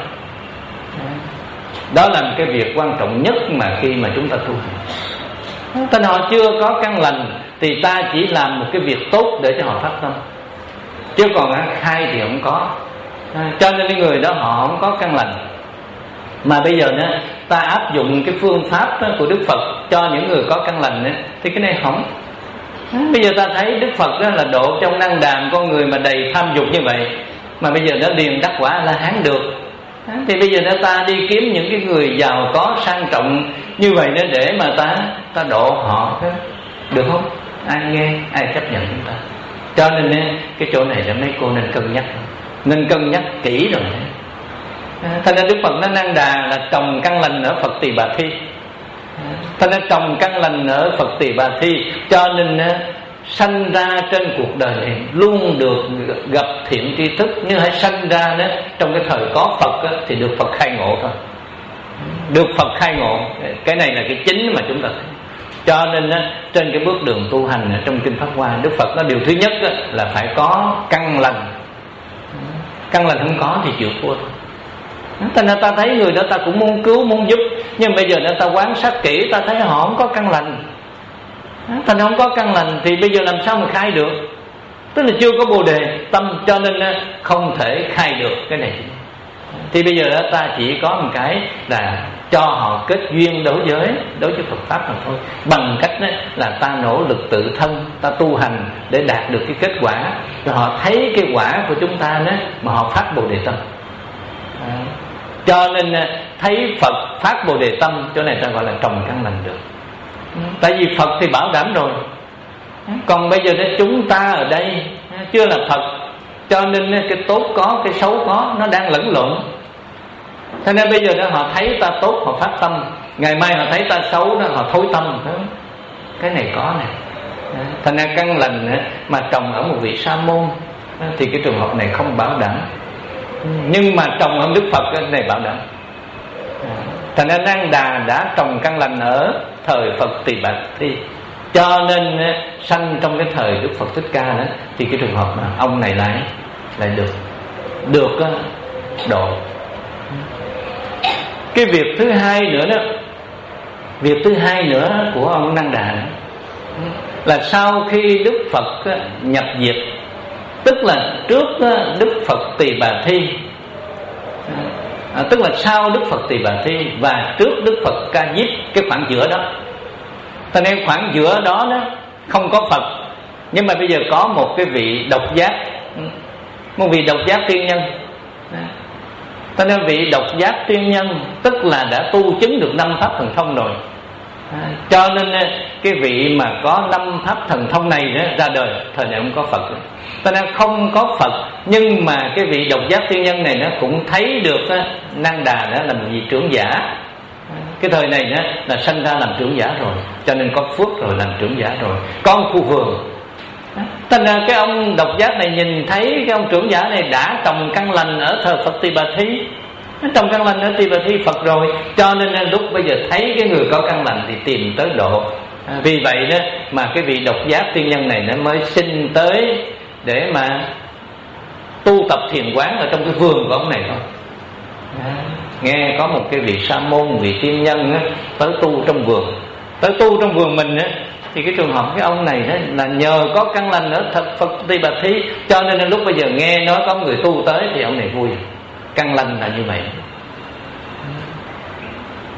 Speaker 1: Đó là một cái việc quan trọng nhất mà khi mà chúng ta tu hành. Tên họ chưa có căn lành thì ta chỉ làm một cái việc tốt để cho họ phát tâm, chứ còn khai thì không có. Cho nên cái người đó họ không có căn lành. Mà bây giờ nữa ta áp dụng cái phương pháp của Đức Phật cho những người có căn lành nữa, thì cái này không. Bây giờ ta thấy Đức Phật đó là độ trong năng đàm con người mà đầy tham dục như vậy, mà bây giờ nó liền đắc quả La Hán được. Thì bây giờ nó ta đi kiếm những cái người giàu có sang trọng như vậy nữa để mà ta ta độ họ, được không? Ai nghe, ai chấp nhận chúng ta. Cho nên cái chỗ này là mấy cô nên cân nhắc, nên cân nhắc kỹ rồi. Thành ra Đức Phật nó Năng Đà là trồng căn lành ở Phật Tỳ Bà Thi. Thành ra trồng căn lành ở Phật Tỳ Bà Thi, cho nên sanh ra trên cuộc đời này luôn được gặp thiện tri thức. Nhưng hãy sanh ra đó trong cái thời có Phật đó, thì được Phật khai ngộ thôi. Được Phật khai ngộ, cái này là cái chính mà chúng ta thấy. Cho nên đó, trên cái bước đường tu hành trong Kinh Pháp Hoa, Đức Phật nói điều thứ nhất đó, là phải có căn lành. Căn lành không có thì chịu thua thôi. Thành ra ta thấy người đó ta cũng muốn cứu, muốn giúp, nhưng bây giờ ta quan sát kỹ, ta thấy họ không có căn lành. Thành ra không có căn lành thì bây giờ làm sao mà khai được? Tức là chưa có bồ đề tâm, cho nên không thể khai được cái này. Thì bây giờ đó ta chỉ có một cái là cho họ kết duyên đối với đối với Phật pháp mà thôi, bằng cách đó là ta nỗ lực tự thân, ta tu hành để đạt được cái kết quả, rồi họ thấy cái quả của chúng ta đó mà họ phát bồ đề tâm. À, cho nên thấy Phật phát bồ đề tâm, chỗ này ta gọi là trồng căn lành được. Tại vì Phật thì bảo đảm rồi, còn bây giờ đó chúng ta ở đây chưa là Phật, cho nên cái tốt có, cái xấu có, nó đang lẫn lộn. Thế nên bây giờ đó họ thấy ta tốt họ phát tâm, ngày mai họ thấy ta xấu đó họ thối tâm. Cái này có này. Thành ra căn lành mà trồng ở một vị sa môn thì cái trường hợp này không bảo đảm, nhưng mà trồng ở Đức Phật cái này bảo đảm. Thành ra Năng Đà đã trồng căn lành ở thời Phật Tỳ Bà Thi, cho nên sanh trong cái thời Đức Phật Thích Ca đó, thì cái trường hợp mà ông này lại lại được được độ. Cái việc thứ hai nữa đó, việc thứ hai nữa của ông Năng Đà là sau khi Đức Phật nhập diệt, tức là trước Đức Phật Tỳ Bà Thi, à, tức là sau Đức Phật Tỳ Bà Thi và trước Đức Phật Ca Diếp, cái khoảng giữa đó. Cho nên khoảng giữa đó đó không có Phật, nhưng mà bây giờ có một cái vị độc giác, một vị độc giác tiên nhân. Cho nên vị độc giác tiên nhân tức là đã tu chứng được năm pháp thần thông rồi. À, cho nên cái vị mà có năm pháp thần thông này đó, ra đời thời này không có Phật. Cho nên không có Phật, nhưng mà cái vị độc giác tiên nhân này nó cũng thấy được đó, Năng Đà đó là một vị trưởng giả. Cái thời này đó là sanh ra làm trưởng giả rồi, cho nên có phước rồi, làm trưởng giả rồi, có một khu vườn. Thành ra cái ông độc giác này nhìn thấy cái ông trưởng giả này đã trồng căn lành ở thời Phật Tỳ Bà Thi, trồng căn lành ở Tỳ Bà Thi Phật rồi, cho nên lúc bây giờ thấy cái người có căn lành thì tìm tới độ. À, vì vậy đó mà cái vị độc giác tiên nhân này nó mới sinh tới để mà tu tập thiền quán ở trong cái vườn của ông này thôi. À, nghe có một cái vị sa môn, một vị tiên nhân á, tới tu trong vườn, tới tu trong vườn mình á, thì cái trường hợp cái ông này đó là nhờ có căn lành ở thật Phật Tỳ Bà Thi, cho nên lúc bây giờ nghe nói có người tu tới thì ông này vui. Căn lành là như vậy.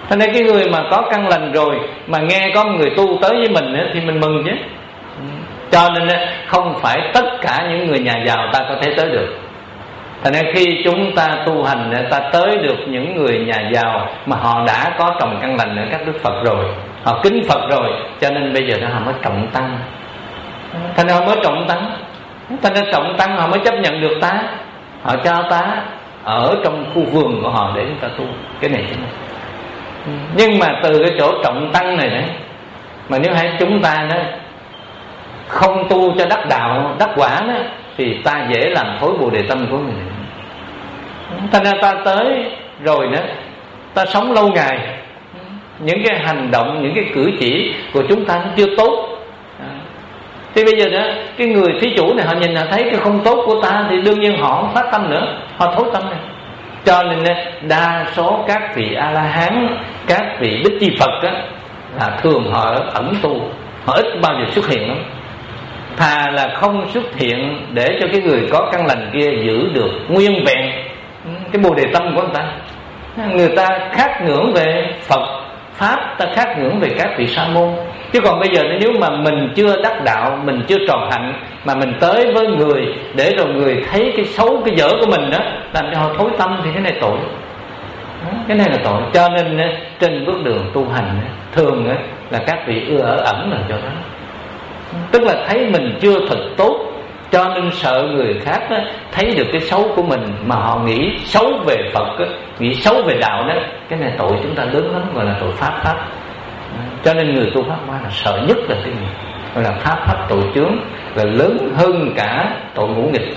Speaker 1: Cho nên cái người mà có căn lành rồi mà nghe có người tu tới với mình thì mình mừng chứ. Cho nên không phải tất cả những người nhà giàu ta có thể tới được. Cho nên khi chúng ta tu hành, ta tới được những người nhà giàu mà họ đã có trồng căn lành ở các Đức Phật rồi, họ kính Phật rồi, cho nên bây giờ họ mới trọng tăng. Cho nên họ mới trọng tăng. Cho nên trọng tăng họ mới chấp nhận được ta. Họ cho ta ở trong khu vườn của họ để chúng ta tu. Cái này chính là. Nhưng mà từ cái chỗ trọng tăng này đấy, mà nếu hay chúng ta đó không tu cho đắc đạo, đắc quả đó, thì ta dễ làm thối bồ đề tâm của mình. Thành ra ta tới rồi đó, ta sống lâu ngày, những cái hành động, những cái cử chỉ của chúng ta nó chưa tốt. Thì bây giờ đó, cái người thí chủ này họ nhìn họ thấy cái không tốt của ta, thì đương nhiên họ không phát tâm nữa, họ thối tâm này. Cho nên đa số các vị A-la-hán, các vị Bích Chi Phật đó, là thường họ ẩn tu, họ ít bao giờ xuất hiện lắm. Thà là không xuất hiện để cho cái người có căn lành kia giữ được nguyên vẹn cái bồ đề tâm của người ta. Người ta khát ngưỡng về Phật Pháp, ta khát ngưỡng về các vị sa môn. Chứ còn bây giờ nếu mà mình chưa đắc đạo, mình chưa tròn hạnh, mà mình tới với người để rồi người thấy cái xấu, cái dở của mình đó, làm cho họ thối tâm, thì cái này tội. Cái này là tội. Cho nên trên bước đường tu hành thường là các vị ưa ở ẩn là cho đó. Tức là thấy mình chưa thật tốt, cho nên sợ người khác đó, thấy được cái xấu của mình mà họ nghĩ xấu về Phật đó, nghĩ xấu về đạo đó. Cái này tội chúng ta lớn lắm, gọi là tội pháp pháp. Cho nên người tu pháp hoa là sợ nhất là cái gì? Gọi là pháp pháp tội chướng, là lớn hơn cả tội ngũ nghịch.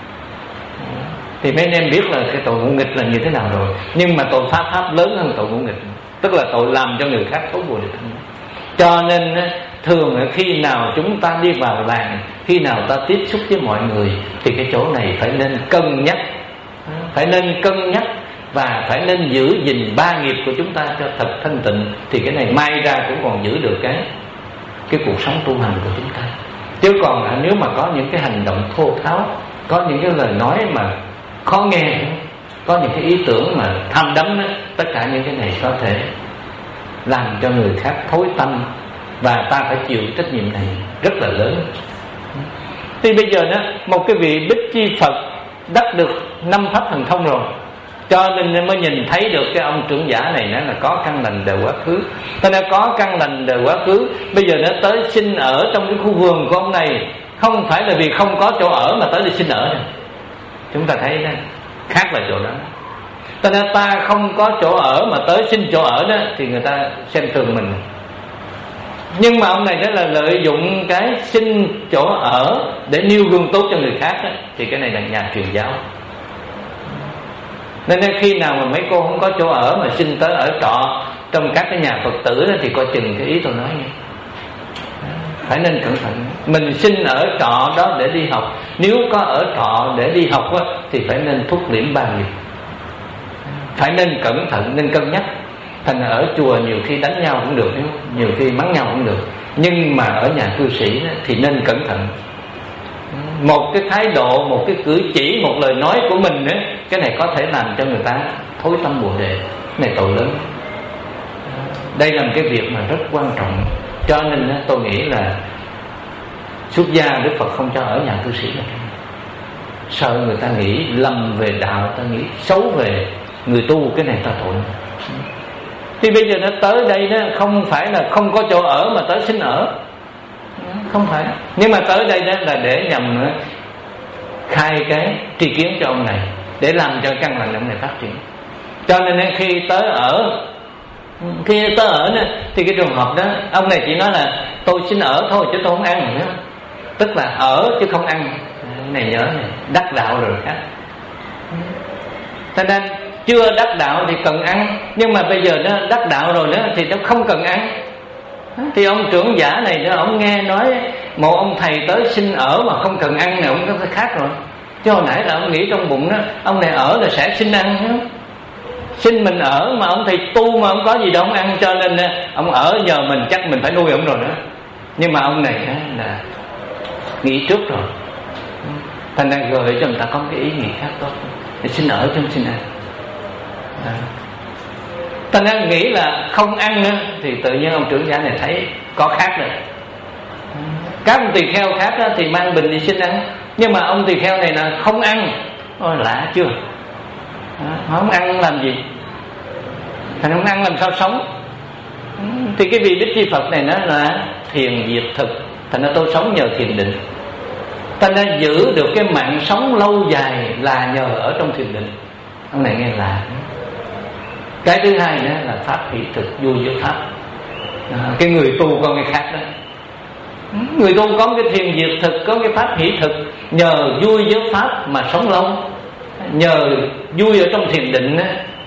Speaker 1: Thì mấy anh em biết là cái tội ngũ nghịch là như thế nào rồi. Nhưng mà tội pháp pháp lớn hơn tội ngũ nghịch, tức là tội làm cho người khác thối bồ đề tâm. Cho nên thường khi nào chúng ta đi vào làng, khi nào ta tiếp xúc với mọi người, thì cái chỗ này phải nên cân nhắc, phải nên cân nhắc và phải nên giữ gìn ba nghiệp của chúng ta cho thật thanh tịnh. Thì cái này mai ra cũng còn giữ được cái cái cuộc sống tu hành của chúng ta. Chứ còn nếu mà có những cái hành động thô tháo, có những cái lời nói mà khó nghe, có những cái ý tưởng mà tham đắm đó, tất cả những cái này có thể làm cho người khác thối tâm, và ta phải chịu trách nhiệm này rất là lớn. Thì bây giờ đó, một cái vị Bích Chi Phật đắc được năm pháp thần thông rồi, cho nên mới nhìn thấy được cái ông trưởng giả này nó là có căn lành đời quá khứ. Thế nên có căn lành đời quá khứ, bây giờ nó tới sinh ở trong cái khu vườn của ông này, không phải là vì không có chỗ ở mà tới đi sinh ở này. Chúng ta thấy đó, khác là chỗ đó. Cho nên ta không có chỗ ở mà tới xin chỗ ở đó, thì người ta xem thường mình. Nhưng mà ông này đó là lợi dụng cái xin chỗ ở để nêu gương tốt cho người khác đó, thì cái này là nhà truyền giáo. Nên khi nào mà mấy cô không có chỗ ở mà xin tới ở trọ trong các cái nhà Phật tử đó, thì coi chừng cái ý tôi nói nha, phải nên cẩn thận. Mình xin ở trọ đó để đi học, nếu có ở trọ để đi học đó, thì phải nên thúc liễm ba nghiệp, phải nên cẩn thận, nên cân nhắc. Thành ở chùa nhiều khi đánh nhau cũng được, nhiều khi mắng nhau cũng được, nhưng mà ở nhà cư sĩ đó, thì nên cẩn thận. Một cái thái độ, một cái cử chỉ, một lời nói của mình đó, cái này có thể làm cho người ta thối tâm bồ đề. Cái này tội lớn. Đây là một cái việc mà rất quan trọng. Cho nên tôi nghĩ là xuất gia Đức Phật không cho ở nhà cư sĩ, sợ người ta nghĩ lầm về đạo, ta nghĩ xấu về người tu, cái này ta tội. Thì bây giờ nó tới đây đó, không phải là không có chỗ ở mà tới xin ở, không phải. Nhưng mà tới đây đó là để nhằm khai cái tri kiến cho ông này, để làm cho căn lành ông này phát triển. Cho nên khi tới ở, khi tới ở đó, thì cái trường hợp đó, ông này chỉ nói là tôi xin ở thôi chứ tôi không ăn nữa. Tức là ở chứ không ăn. Cái này nhớ này, đắc đạo rồi khác. Cho nên chưa đắc đạo thì cần ăn, nhưng mà bây giờ nó đắc đạo rồi đó thì nó không cần ăn. Thì ông trưởng giả này đó, ông nghe nói một ông thầy tới xin ở mà không cần ăn này, ông có khác rồi. Chứ hồi nãy là ông nghĩ trong bụng đó, ông này ở là sẽ xin ăn đó. Xin mình ở mà ông thầy tu mà ông có gì đâu ông ăn, cho nên ông ở nhờ mình chắc mình phải nuôi ông rồi đó. Nhưng mà ông này là nghĩ trước rồi, thành ra gợi cho người ta có cái ý nghĩ khác tốt, để xin ở chứ không xin ăn. Ta nên nghĩ là không ăn nữa, thì tự nhiên ông trưởng giả này thấy có khác rồi. Các ông tỳ kheo khác đó, thì mang bình đi xin ăn, nhưng mà ông tỳ kheo này là không ăn. Ôi lạ chưa, không ăn làm gì? Thành không ăn làm sao sống? Thì cái vị Đức Chi Phật này nó là thiền diệt thực. Thành ra tôi sống nhờ thiền định. Ta nên giữ được cái mạng sống lâu dài là nhờ ở trong thiền định. Ông này nghe lạ. Cái thứ hai nữa là pháp hỷ thực, vui với pháp. À, cái người tu có cái khác đó. Người tu có cái thiền diệt thực, có cái pháp hỷ thực, nhờ vui với pháp mà sống lâu, nhờ vui ở trong thiền định đó,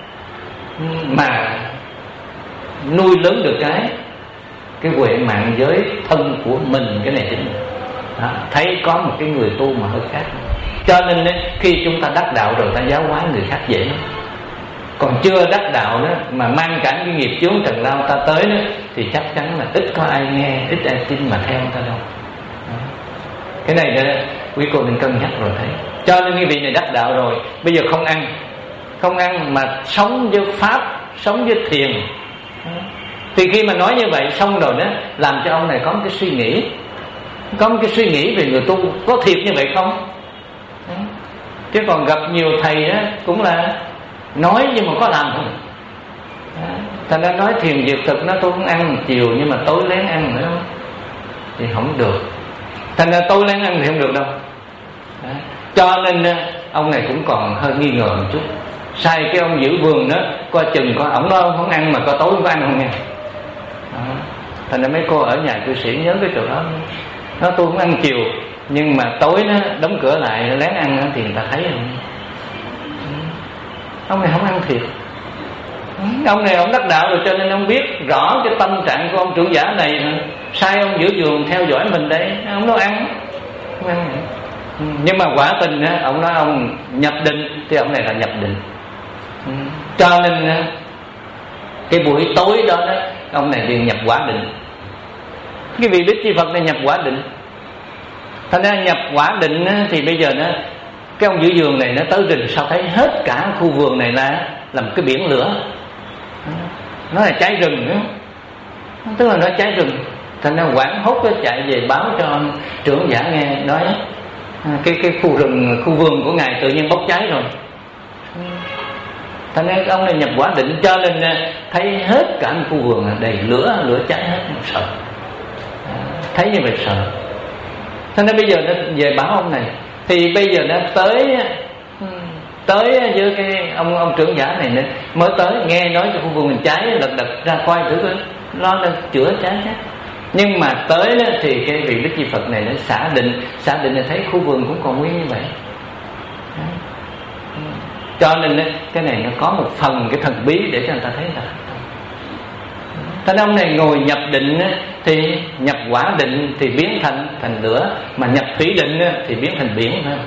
Speaker 1: mà nuôi lớn được cái cái huệ mạng giới thân của mình. Cái này chính đó, thấy có một cái người tu mà hơi khác. Cho nên ấy, khi chúng ta đắc đạo rồi ta giáo hóa người khác dễ lắm. Còn chưa đắc đạo đó mà mang cả cái nghiệp chướng trần lao ta tới đó, thì chắc chắn là ít có ai nghe, ít ai tin mà theo ta đâu. Đó. Cái này đó, quý cô nên cân nhắc rồi thấy. Cho nên cái vị này đắc đạo rồi, bây giờ không ăn, không ăn mà sống với pháp, sống với thiền. Đó. Thì khi mà nói như vậy xong rồi đó, làm cho ông này có một cái suy nghĩ, có một cái suy nghĩ về người tu có thiệt như vậy không? Đó. Chứ còn gặp nhiều thầy đó cũng là nói nhưng mà có làm không? Đó. Thành ra nói thiền diệt thực, nó tôi cũng ăn chiều nhưng mà tối lén ăn nữa thì không được. Thành ra tối lén ăn thì không được đâu. Đó. Cho nên ông này cũng còn hơi nghi ngờ một chút. Sai cái ông giữ vườn đó, coi chừng coi ổng nói ông không ăn mà coi tối không có ăn không nghe. Đó. Thành ra mấy cô ở nhà cư sĩ nhớ cái chỗ đó. Nó tôi cũng ăn chiều nhưng mà tối nó đóng cửa lại lén ăn thì người ta thấy không? Ông này không ăn thiệt. Ông này ông đắc đạo rồi, cho nên ông biết rõ cái tâm trạng của ông trưởng giả này. Sai ông giữ vườn theo dõi mình đây, ông nói ăn, không ăn. Nhưng mà quả tình ông nói ông nhập định, thì ông này là nhập định. Cho nên cái buổi tối đó, đó ông này liền nhập quả định. Cái vị Đức Chi Phật này nhập quả định. Thành ra nhập quả định thì bây giờ nó, cái ông giữ vườn này nó tới rình, sao thấy hết cả khu vườn này là là một cái biển lửa. Nó là cháy rừng nữa, tức là nó cháy rừng. Thành ra quảng hốt nó chạy về báo cho trưởng giả nghe, nói cái cái khu rừng, khu vườn của ngài tự nhiên bốc cháy rồi. Thành ra ông này nhập quả định, cho nên thấy hết cả một khu vườn đầy lửa, lửa cháy hết, sợ. Thấy như vậy sợ. Thành ra bây giờ nó về báo ông này, thì bây giờ nó tới tới với cái ông ông trưởng giả này nữa, mới tới nghe nói cái khu vườn mình cháy, lật đật ra coi thử coi nó đang chữa cháy chứ. Nhưng mà tới đó, thì cái vị Đức Chi Phật này nó xả định, xả định là thấy khu vườn cũng còn nguyên như vậy. Cho nên cái này nó có một phần cái thần bí để cho người ta thấy là Thành ông này ngồi nhập định thì nhập quả định thì biến thành thành lửa, mà nhập thủy định thì biến thành biển thôi.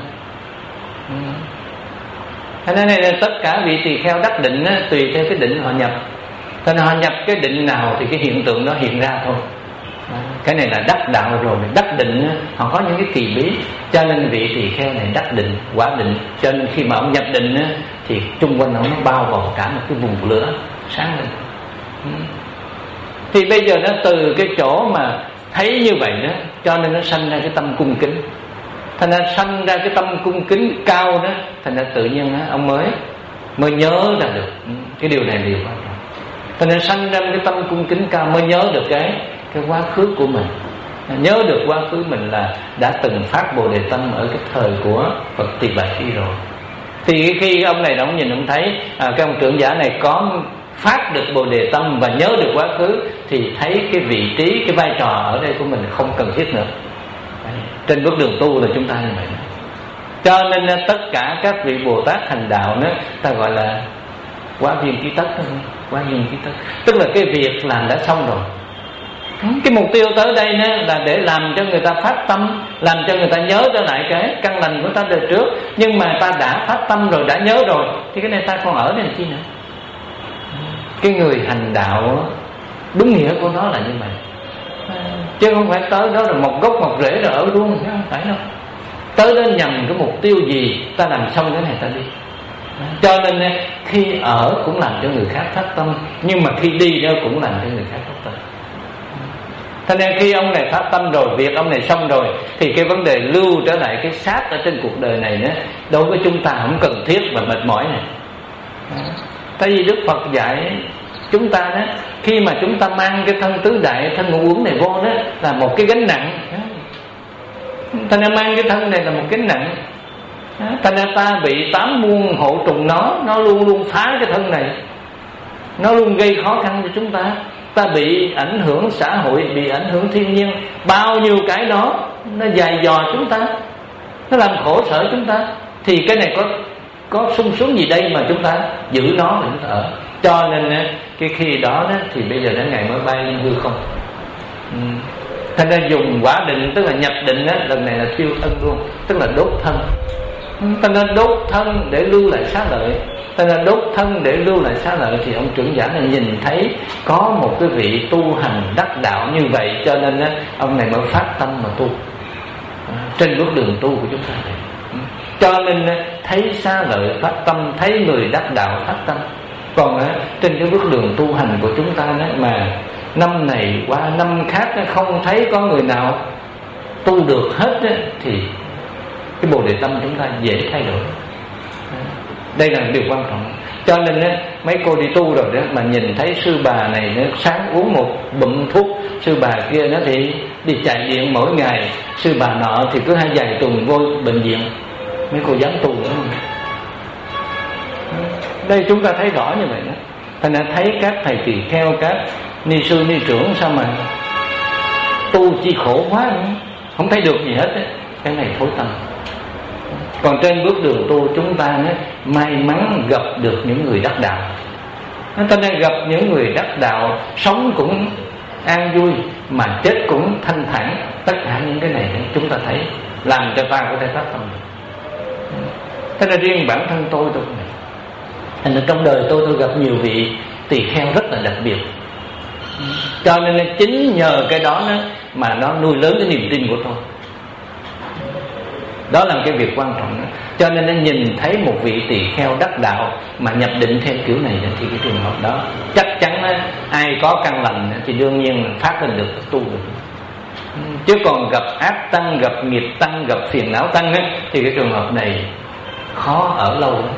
Speaker 1: Thế nên này tất cả vị tỳ kheo đắc định tùy theo cái định họ nhập. Thế nên họ nhập cái định nào thì cái hiện tượng đó hiện ra thôi. Cái này là đắc đạo rồi. Đắc định họ có những cái kỳ bí, cho nên vị tỳ kheo này đắc định, quả định. Cho nên khi mà ông nhập định thì chung quanh ông nó bao vào cả một cái vùng lửa sáng lên. Thì bây giờ nó từ cái chỗ mà thấy như vậy đó, cho nên nó sanh ra cái tâm cung kính. Thành ra sanh ra cái tâm cung kính cao đó, thành ra tự nhiên đó, ông mới mới nhớ ra được cái điều này điều quan trọng. Thành ra sanh ra cái tâm cung kính cao, mới nhớ được cái cái quá khứ của mình, nhớ được quá khứ mình là đã từng phát Bồ Đề tâm ở cái thời của Phật Tỳ Bà Thi rồi. Thì khi ông này ông nhìn ông thấy à, cái ông trưởng giả này có phát được Bồ Đề tâm và nhớ được quá khứ, thì thấy cái vị trí, cái vai trò ở đây của mình không cần thiết nữa. Trên bước đường tu là chúng ta như vậy. Cho nên tất cả các vị Bồ Tát hành đạo đó, ta gọi là quá viên ký tất, quá viên ký tất, tức là cái việc làm đã xong rồi. Cái mục tiêu tới đây đó là để làm cho người ta phát tâm, làm cho người ta nhớ trở lại cái căn lành của ta đời trước. Nhưng mà ta đã phát tâm rồi, đã nhớ rồi, thì cái này ta còn ở đây làm chi nữa. Cái người hành đạo đúng nghĩa của nó là như vậy, chứ không phải tới đó rồi một gốc một rễ rồi ở luôn, không phải đâu. Tới đó nhằm cái mục tiêu gì, ta làm xong cái này ta đi. Cho nên khi ở cũng làm cho người khác phát tâm, nhưng mà khi đi đó cũng làm cho người khác phát tâm. Cho nên khi ông này phát tâm rồi, việc ông này xong rồi, thì cái vấn đề lưu trở lại cái xác ở trên cuộc đời này nữa, đối với chúng ta không cần thiết và mệt mỏi này. Tại vì Đức Phật dạy chúng ta đó, khi mà chúng ta mang cái thân tứ đại, thân ngũ uẩn này vô đó, là một cái gánh nặng. Thành ra mang cái thân này là một gánh nặng. Thành ra ta bị tám muôn hộ trùng nó, nó luôn luôn phá cái thân này, nó luôn gây khó khăn cho chúng ta. Ta bị ảnh hưởng xã hội, bị ảnh hưởng thiên nhiên, bao nhiêu cái đó nó dài dò chúng ta, nó làm khổ sở chúng ta. Thì cái này có có sung sướng gì đây mà chúng ta giữ nó để chúng ta ở. Cho nên cái khi đó, đó thì bây giờ đến ngày mới bay lên hư không. ừ. Thành ra dùng quả định, tức là nhập định đó, lần này là thiêu thân luôn, tức là đốt thân. Thành ra đốt thân để lưu lại xá lợi. Thành ra đốt thân để lưu lại xá lợi, thì ông trưởng giả này nhìn thấy có một cái vị tu hành đắc đạo như vậy, cho nên đó, ông này mới phát tâm mà tu trên bước đường tu của chúng ta này. Cho nên thấy xá lợi phát tâm, thấy người đắc đạo phát tâm. Còn trên cái bước đường tu hành của chúng ta đó, mà năm này qua năm khác không thấy có người nào tu được hết đó, thì cái bồ đề tâm chúng ta dễ thay đổi. Đây là điều quan trọng. Cho nên á, mấy cô đi tu rồi đó, mà nhìn thấy sư bà này nó sáng uống một bụm thuốc, sư bà kia nó thì đi chạy điện mỗi ngày, sư bà nọ thì cứ hai vài tuần vô bệnh viện. Mấy cô dám tu nữa không? Đây chúng ta thấy rõ như vậy đó. Thành ra thấy các thầy tỳ kheo, các ni sư ni trưởng sao mà tu chi khổ quá nữa, không thấy được gì hết ấy. Cái này thối tâm. Còn trên bước đường tu chúng ta ấy, may mắn gặp được những người đắc đạo. Cho nên gặp những người đắc đạo, sống cũng an vui mà chết cũng thanh thản. Tất cả những cái này chúng ta thấy làm cho ta có thể phát tâm được. Thế nên riêng bản thân tôi tôi này, thành ra trong đời tôi tôi gặp nhiều vị tỳ kheo rất là đặc biệt. Cho nên chính nhờ cái đó nó, mà nó nuôi lớn cái niềm tin của tôi. Đó là cái việc quan trọng đó. Cho nên nó nhìn thấy một vị tỳ kheo đắc đạo mà nhập định theo kiểu này, thì cái trường hợp đó chắc chắn đó, ai có căn lành thì đương nhiên phát lên được, tu được. Chứ còn gặp ác tăng, gặp nghiệp tăng, gặp phiền não tăng ấy, thì cái trường hợp này khó ở lâu lắm.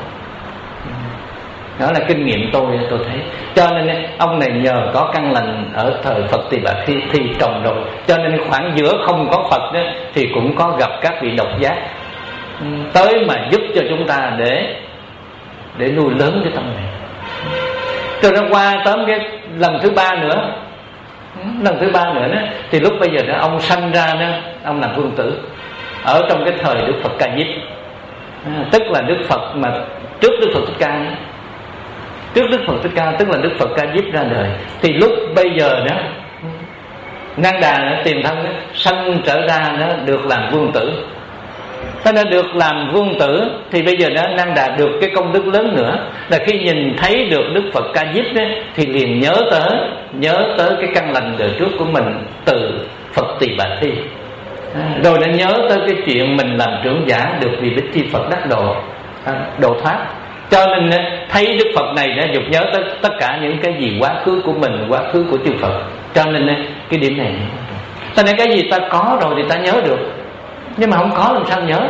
Speaker 1: Đó là kinh nghiệm tôi tôi thấy. Cho nên ông này nhờ có căn lành ở thời Phật Tỳ Bà Thi, thi trồng rồi, cho nên khoảng giữa không có Phật đó, thì cũng có gặp các vị độc giác tới mà giúp cho chúng ta để để nuôi lớn cái tâm này. Rồi nó qua tới cái lần thứ ba nữa, lần thứ ba nữa đó, thì lúc bây giờ đó ông sanh ra đó, ông làm vương tử ở trong cái thời Đức Phật Ca Diếp, à, tức là Đức Phật mà trước Đức Phật Thích Ca đó. Trước Đức Phật Thích Ca, tức là Đức Phật Ca Diếp ra đời, thì lúc bây giờ đó Nang Đà tiền thân đó, sanh trở ra nó được làm vương tử. Thế nên được làm vương tử thì bây giờ đó Nang Đà được cái công đức lớn nữa, là khi nhìn thấy được Đức Phật Ca Diếp đó, thì liền nhớ tới nhớ tới cái căn lành đời trước của mình từ Phật Tỳ Bà Thi, à, rồi đã nhớ tới cái chuyện mình làm trưởng giả được vì Bích Chi Phật đắc độ, à, độ thoát. Cho nên thấy Đức Phật này đã dục nhớ tới tất cả những cái gì quá khứ của mình, quá khứ của chư Phật. Cho nên cái điểm này, cho nên cái gì ta có rồi thì ta nhớ được, nhưng mà không có làm sao nhớ.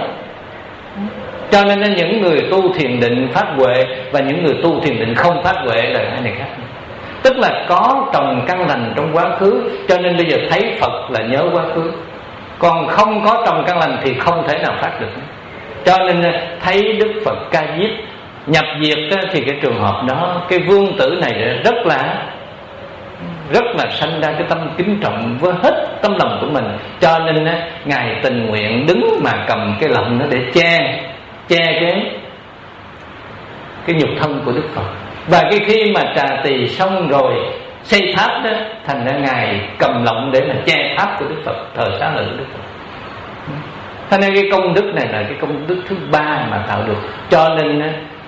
Speaker 1: Cho nên những người tu thiền định phát huệ và những người tu thiền định không phát huệ là hai này khác. Tức là có trồng căn lành trong quá khứ, cho nên bây giờ thấy Phật là nhớ quá khứ. Còn không có trồng căn lành thì không thể nào phát được. Cho nên thấy Đức Phật Ca Diếp nhập diệt thì cái trường hợp đó, cái vương tử này rất là rất là sanh ra cái tâm kính trọng với hết tâm lòng của mình. Cho nên ngài tình nguyện đứng mà cầm cái lọng nó để che che cái cái nhục thân của Đức Phật. Và cái khi mà trà tỳ xong rồi xây tháp đó, thành ra ngài cầm lọng để mà che tháp của Đức Phật, thờ xá lợi của Đức Phật. Thành ra cái công đức này là cái công đức thứ ba mà tạo được. Cho nên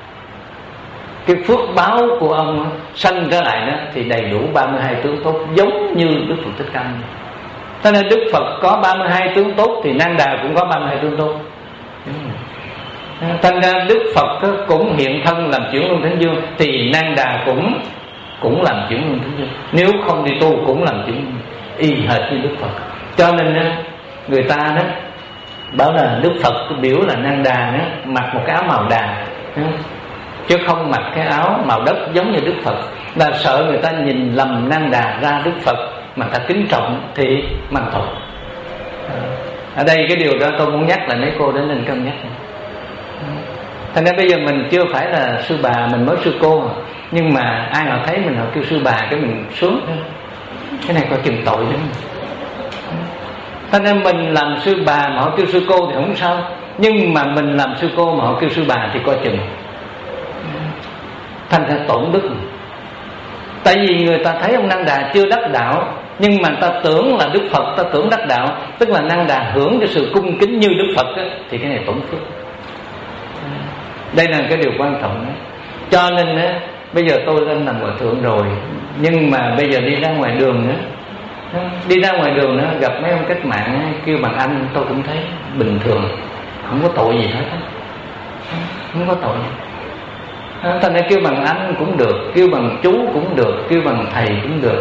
Speaker 1: cái phước báo của ông sanh trở lại đó thì đầy đủ ba mươi hai tướng tốt, giống như Đức Phật Thích Ca. Cho nên Đức Phật có ba mươi hai tướng tốt thì Nang Đà cũng có ba mươi hai tướng tốt. Thành ra Đức Phật cũng hiện thân làm chuyển luân thánh dương, thì Nan Đà cũng cũng làm chuyển luân thánh dương. Nếu không đi tu cũng làm chuyển luân, y hệt như Đức Phật. Cho nên người ta đó bảo là Đức Phật biểu là Nan Đà đó, mặc một cái áo màu đà, chứ không mặc cái áo màu đất giống như Đức Phật, là sợ người ta nhìn lầm Nan Đà ra Đức Phật mà ta kính trọng thì mang tội. Ở đây cái điều đó tôi muốn nhắc là mấy cô đến nên cân nhắc. Thành ra bây giờ mình chưa phải là sư bà, mình mới sư cô, nhưng mà ai họ thấy mình họ kêu sư bà cái mình sướng, cái này coi chừng tội nữa. Thành ra mình làm sư bà mà họ kêu sư cô thì không sao, nhưng mà mình làm sư cô mà họ kêu sư bà thì coi chừng, thành ra tổn đức. Tại vì người ta thấy ông Nan Đà chưa đắc đạo, nhưng mà ta tưởng là Đức Phật, ta tưởng đắc đạo, tức là Nan Đà hưởng cái sự cung kính như Đức Phật á, thì cái này tổn phước. Đây là cái điều quan trọng đó. Cho nên á, bây giờ tôi lên làm hòa thượng rồi, nhưng mà bây giờ đi ra ngoài đường nữa, đi ra ngoài đường nữa gặp mấy ông cách mạng kêu bằng anh, tôi cũng thấy bình thường, không có tội gì hết, không có tội. Thành ra kêu bằng anh cũng được, kêu bằng chú cũng được, kêu bằng thầy cũng được,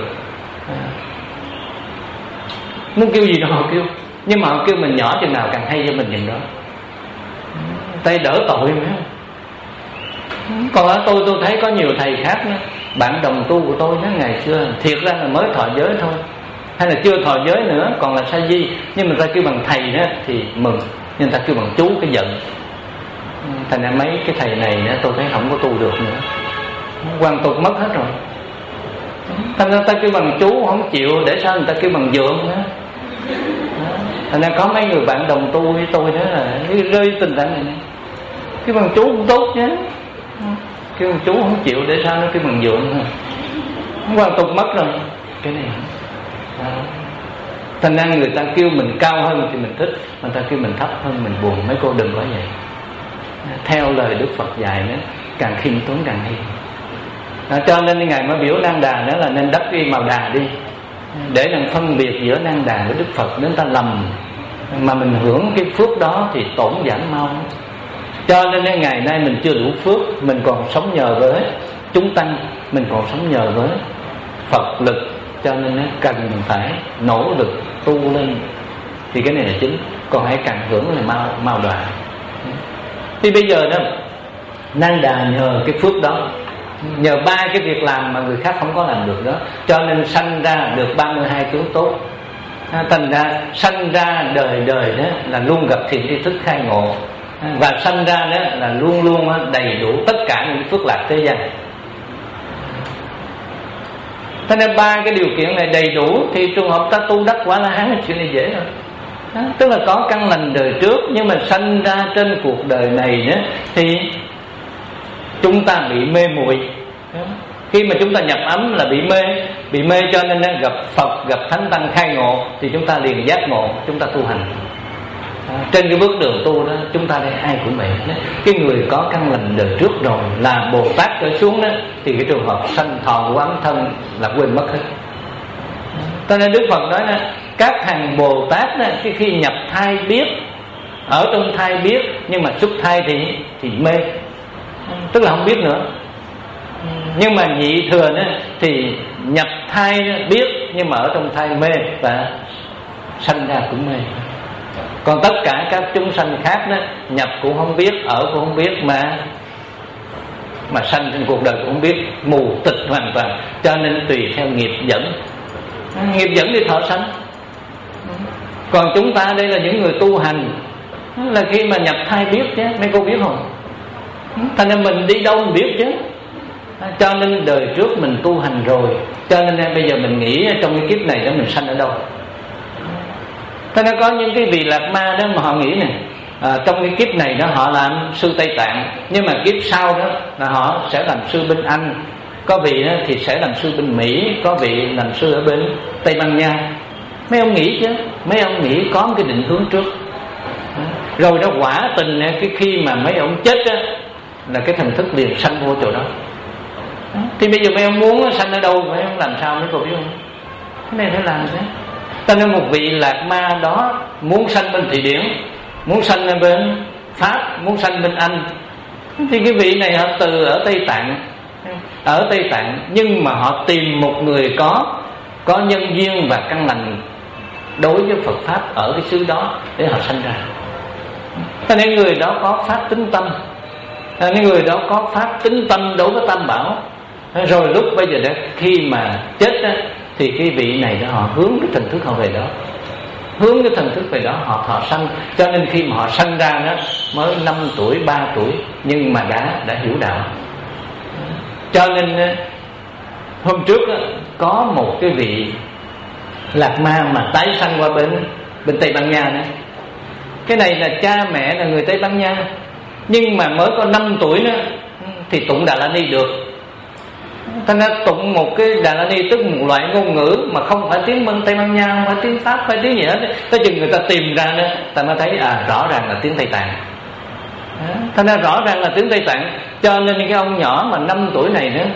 Speaker 1: muốn kêu gì đâu họ kêu, nhưng mà họ kêu mình nhỏ chừng nào càng hay cho mình chừng đó, tay đỡ tội phải không? Còn ở tôi tôi thấy có nhiều thầy khác nữa, bạn đồng tu của tôi đó, ngày xưa thiệt ra là mới thọ giới thôi, hay là chưa thọ giới nữa, còn là sa di, nhưng mà ta kêu bằng thầy đó thì mừng, nhưng ta kêu bằng chú cái giận. Thành ra mấy cái thầy này đó, tôi thấy không có tu được nữa, hoàn tục mất hết rồi. Thành ra ta kêu bằng chú không chịu, để sao người ta kêu bằng dượng nữa. Thành ra có mấy người bạn đồng tu với tôi đó là rơi tình trạng này, này. Kêu bằng chú cũng tốt nhé, kêu bằng chú không chịu, để sao nó kêu bằng dượng thôi, hoàn tục mất rồi cái này. Thành ra người ta kêu mình cao hơn thì mình thích, người ta kêu mình thấp hơn mình buồn. Mấy cô đừng có vậy. Theo lời Đức Phật dạy nữa, càng khiêm tốn càng hay. À, cho nên Ngài mới biểu Nan Đà nữa là nên đắp y màu đà đi, để làm phân biệt giữa Nan Đà với Đức Phật, nếu ta lầm mà mình hưởng cái phước đó thì tổn giảm mau. Cho nên ngày nay mình chưa đủ phước, mình còn sống nhờ với chúng tăng, mình còn sống nhờ với Phật lực, cho nên cần phải nỗ lực tu lên, thì cái này là chính. Còn hãy càng hưởng là mau mau đọa. Thì bây giờ đó, Nan Đà nhờ cái phước đó, nhờ ba cái việc làm mà người khác không có làm được đó, cho nên sanh ra được ba mươi hai tướng tốt. Thành ra sanh ra đời đời đó là luôn gặp thiện tri thức khai ngộ, và sanh ra đó là luôn luôn đầy đủ tất cả những phước lạc thế gian. Thế nên ba cái điều kiện này đầy đủ thì trường hợp ta tu đắc Quả La Hán là chuyện này dễ rồi. Đó, tức là có căn lành đời trước, nhưng mà sanh ra trên cuộc đời này nữa thì chúng ta bị mê muội. Khi mà chúng ta nhập ấm là bị mê, bị mê cho nên gặp Phật, gặp Thánh Tăng khai ngộ thì chúng ta liền giác ngộ, chúng ta tu hành. À, trên cái bước đường tu đó, chúng ta đây ai cũng vậy đó. Cái người có căn lành đời trước rồi là Bồ Tát trở xuống đó, thì cái trường hợp sanh thọ quán thân là quên mất hết. Cho nên Đức Phật nói là các hàng Bồ Tát đó, cái khi nhập thai biết, ở trong thai biết, nhưng mà xuất thai thì thì mê, tức là không biết nữa. Nhưng mà nhị thừa đó, thì nhập thai biết, nhưng mà ở trong thai mê, và sanh ra cũng mê. Còn tất cả các chúng sanh khác đó, nhập cũng không biết, ở cũng không biết, mà mà sanh trên cuộc đời cũng không biết, mù tịch hoàn toàn. Cho nên tùy theo nghiệp dẫn, nghiệp dẫn đi thọ sanh. Còn chúng ta đây là những người tu hành, là khi mà nhập thai biết chứ, mấy cô biết không? Thành ra mình đi đâu mình biết chứ. Cho nên đời trước mình tu hành rồi, cho nên bây giờ mình nghĩ trong cái kiếp này đó mình sanh ở đâu. Thế nên có những cái vị lạc ma đó mà họ nghĩ này, à, trong cái kiếp này đó họ làm sư Tây Tạng, nhưng mà kiếp sau đó là họ sẽ làm sư bên Anh, có vị đó thì sẽ làm sư bên Mỹ, có vị làm sư ở bên Tây Ban Nha. Mấy ông nghĩ chứ, mấy ông nghĩ có một cái định hướng trước. Rồi đó quả tình cái khi mà mấy ông chết đó, là cái thần thức liền sanh vô chỗ đó. Thì bây giờ mấy ông muốn sanh ở đâu, mấy ông làm sao mấy cô biết không? Cái này phải làm thế. Cho nên một vị lạc ma đó muốn sanh bên Thụy Điển, muốn sanh ở bên Pháp, muốn sanh bên Anh. Thì cái vị này họ từ ở Tây Tạng, ở Tây Tạng, nhưng mà họ tìm một người có có nhân duyên và căn lành đối với Phật Pháp ở cái xứ đó để họ sanh ra. Cho nên người đó có pháp tính tâm, cái người đó có pháp tính tâm đối với Tam Bảo. Rồi lúc bây giờ đó, khi mà chết đó, thì cái vị này đó họ hướng cái thần thức họ về đó, hướng cái thần thức về đó họ thọ sanh. Cho nên khi mà họ sanh ra đó mới năm tuổi, ba tuổi, nhưng mà đã đã hiểu đạo. Cho nên hôm trước đó, có một cái vị Lạc Ma mà tái sanh qua bên bên Tây Ban Nha đó. Cái này là cha mẹ là người Tây Ban Nha, nhưng mà mới có năm tuổi nữa thì tụng Đà La Ni được. Thành ra tụng một cái Đà La Ni tức một loại ngôn ngữ mà không phải tiếng bên Tây Ban Nha, không phải tiếng Pháp, phải tiếng gì hết. Tới chừng người ta tìm ra nữa, ta mới thấy à rõ ràng là tiếng Tây Tạng. Thành ra rõ ràng là tiếng Tây Tạng. Cho nên cái ông nhỏ mà năm tuổi này nữa,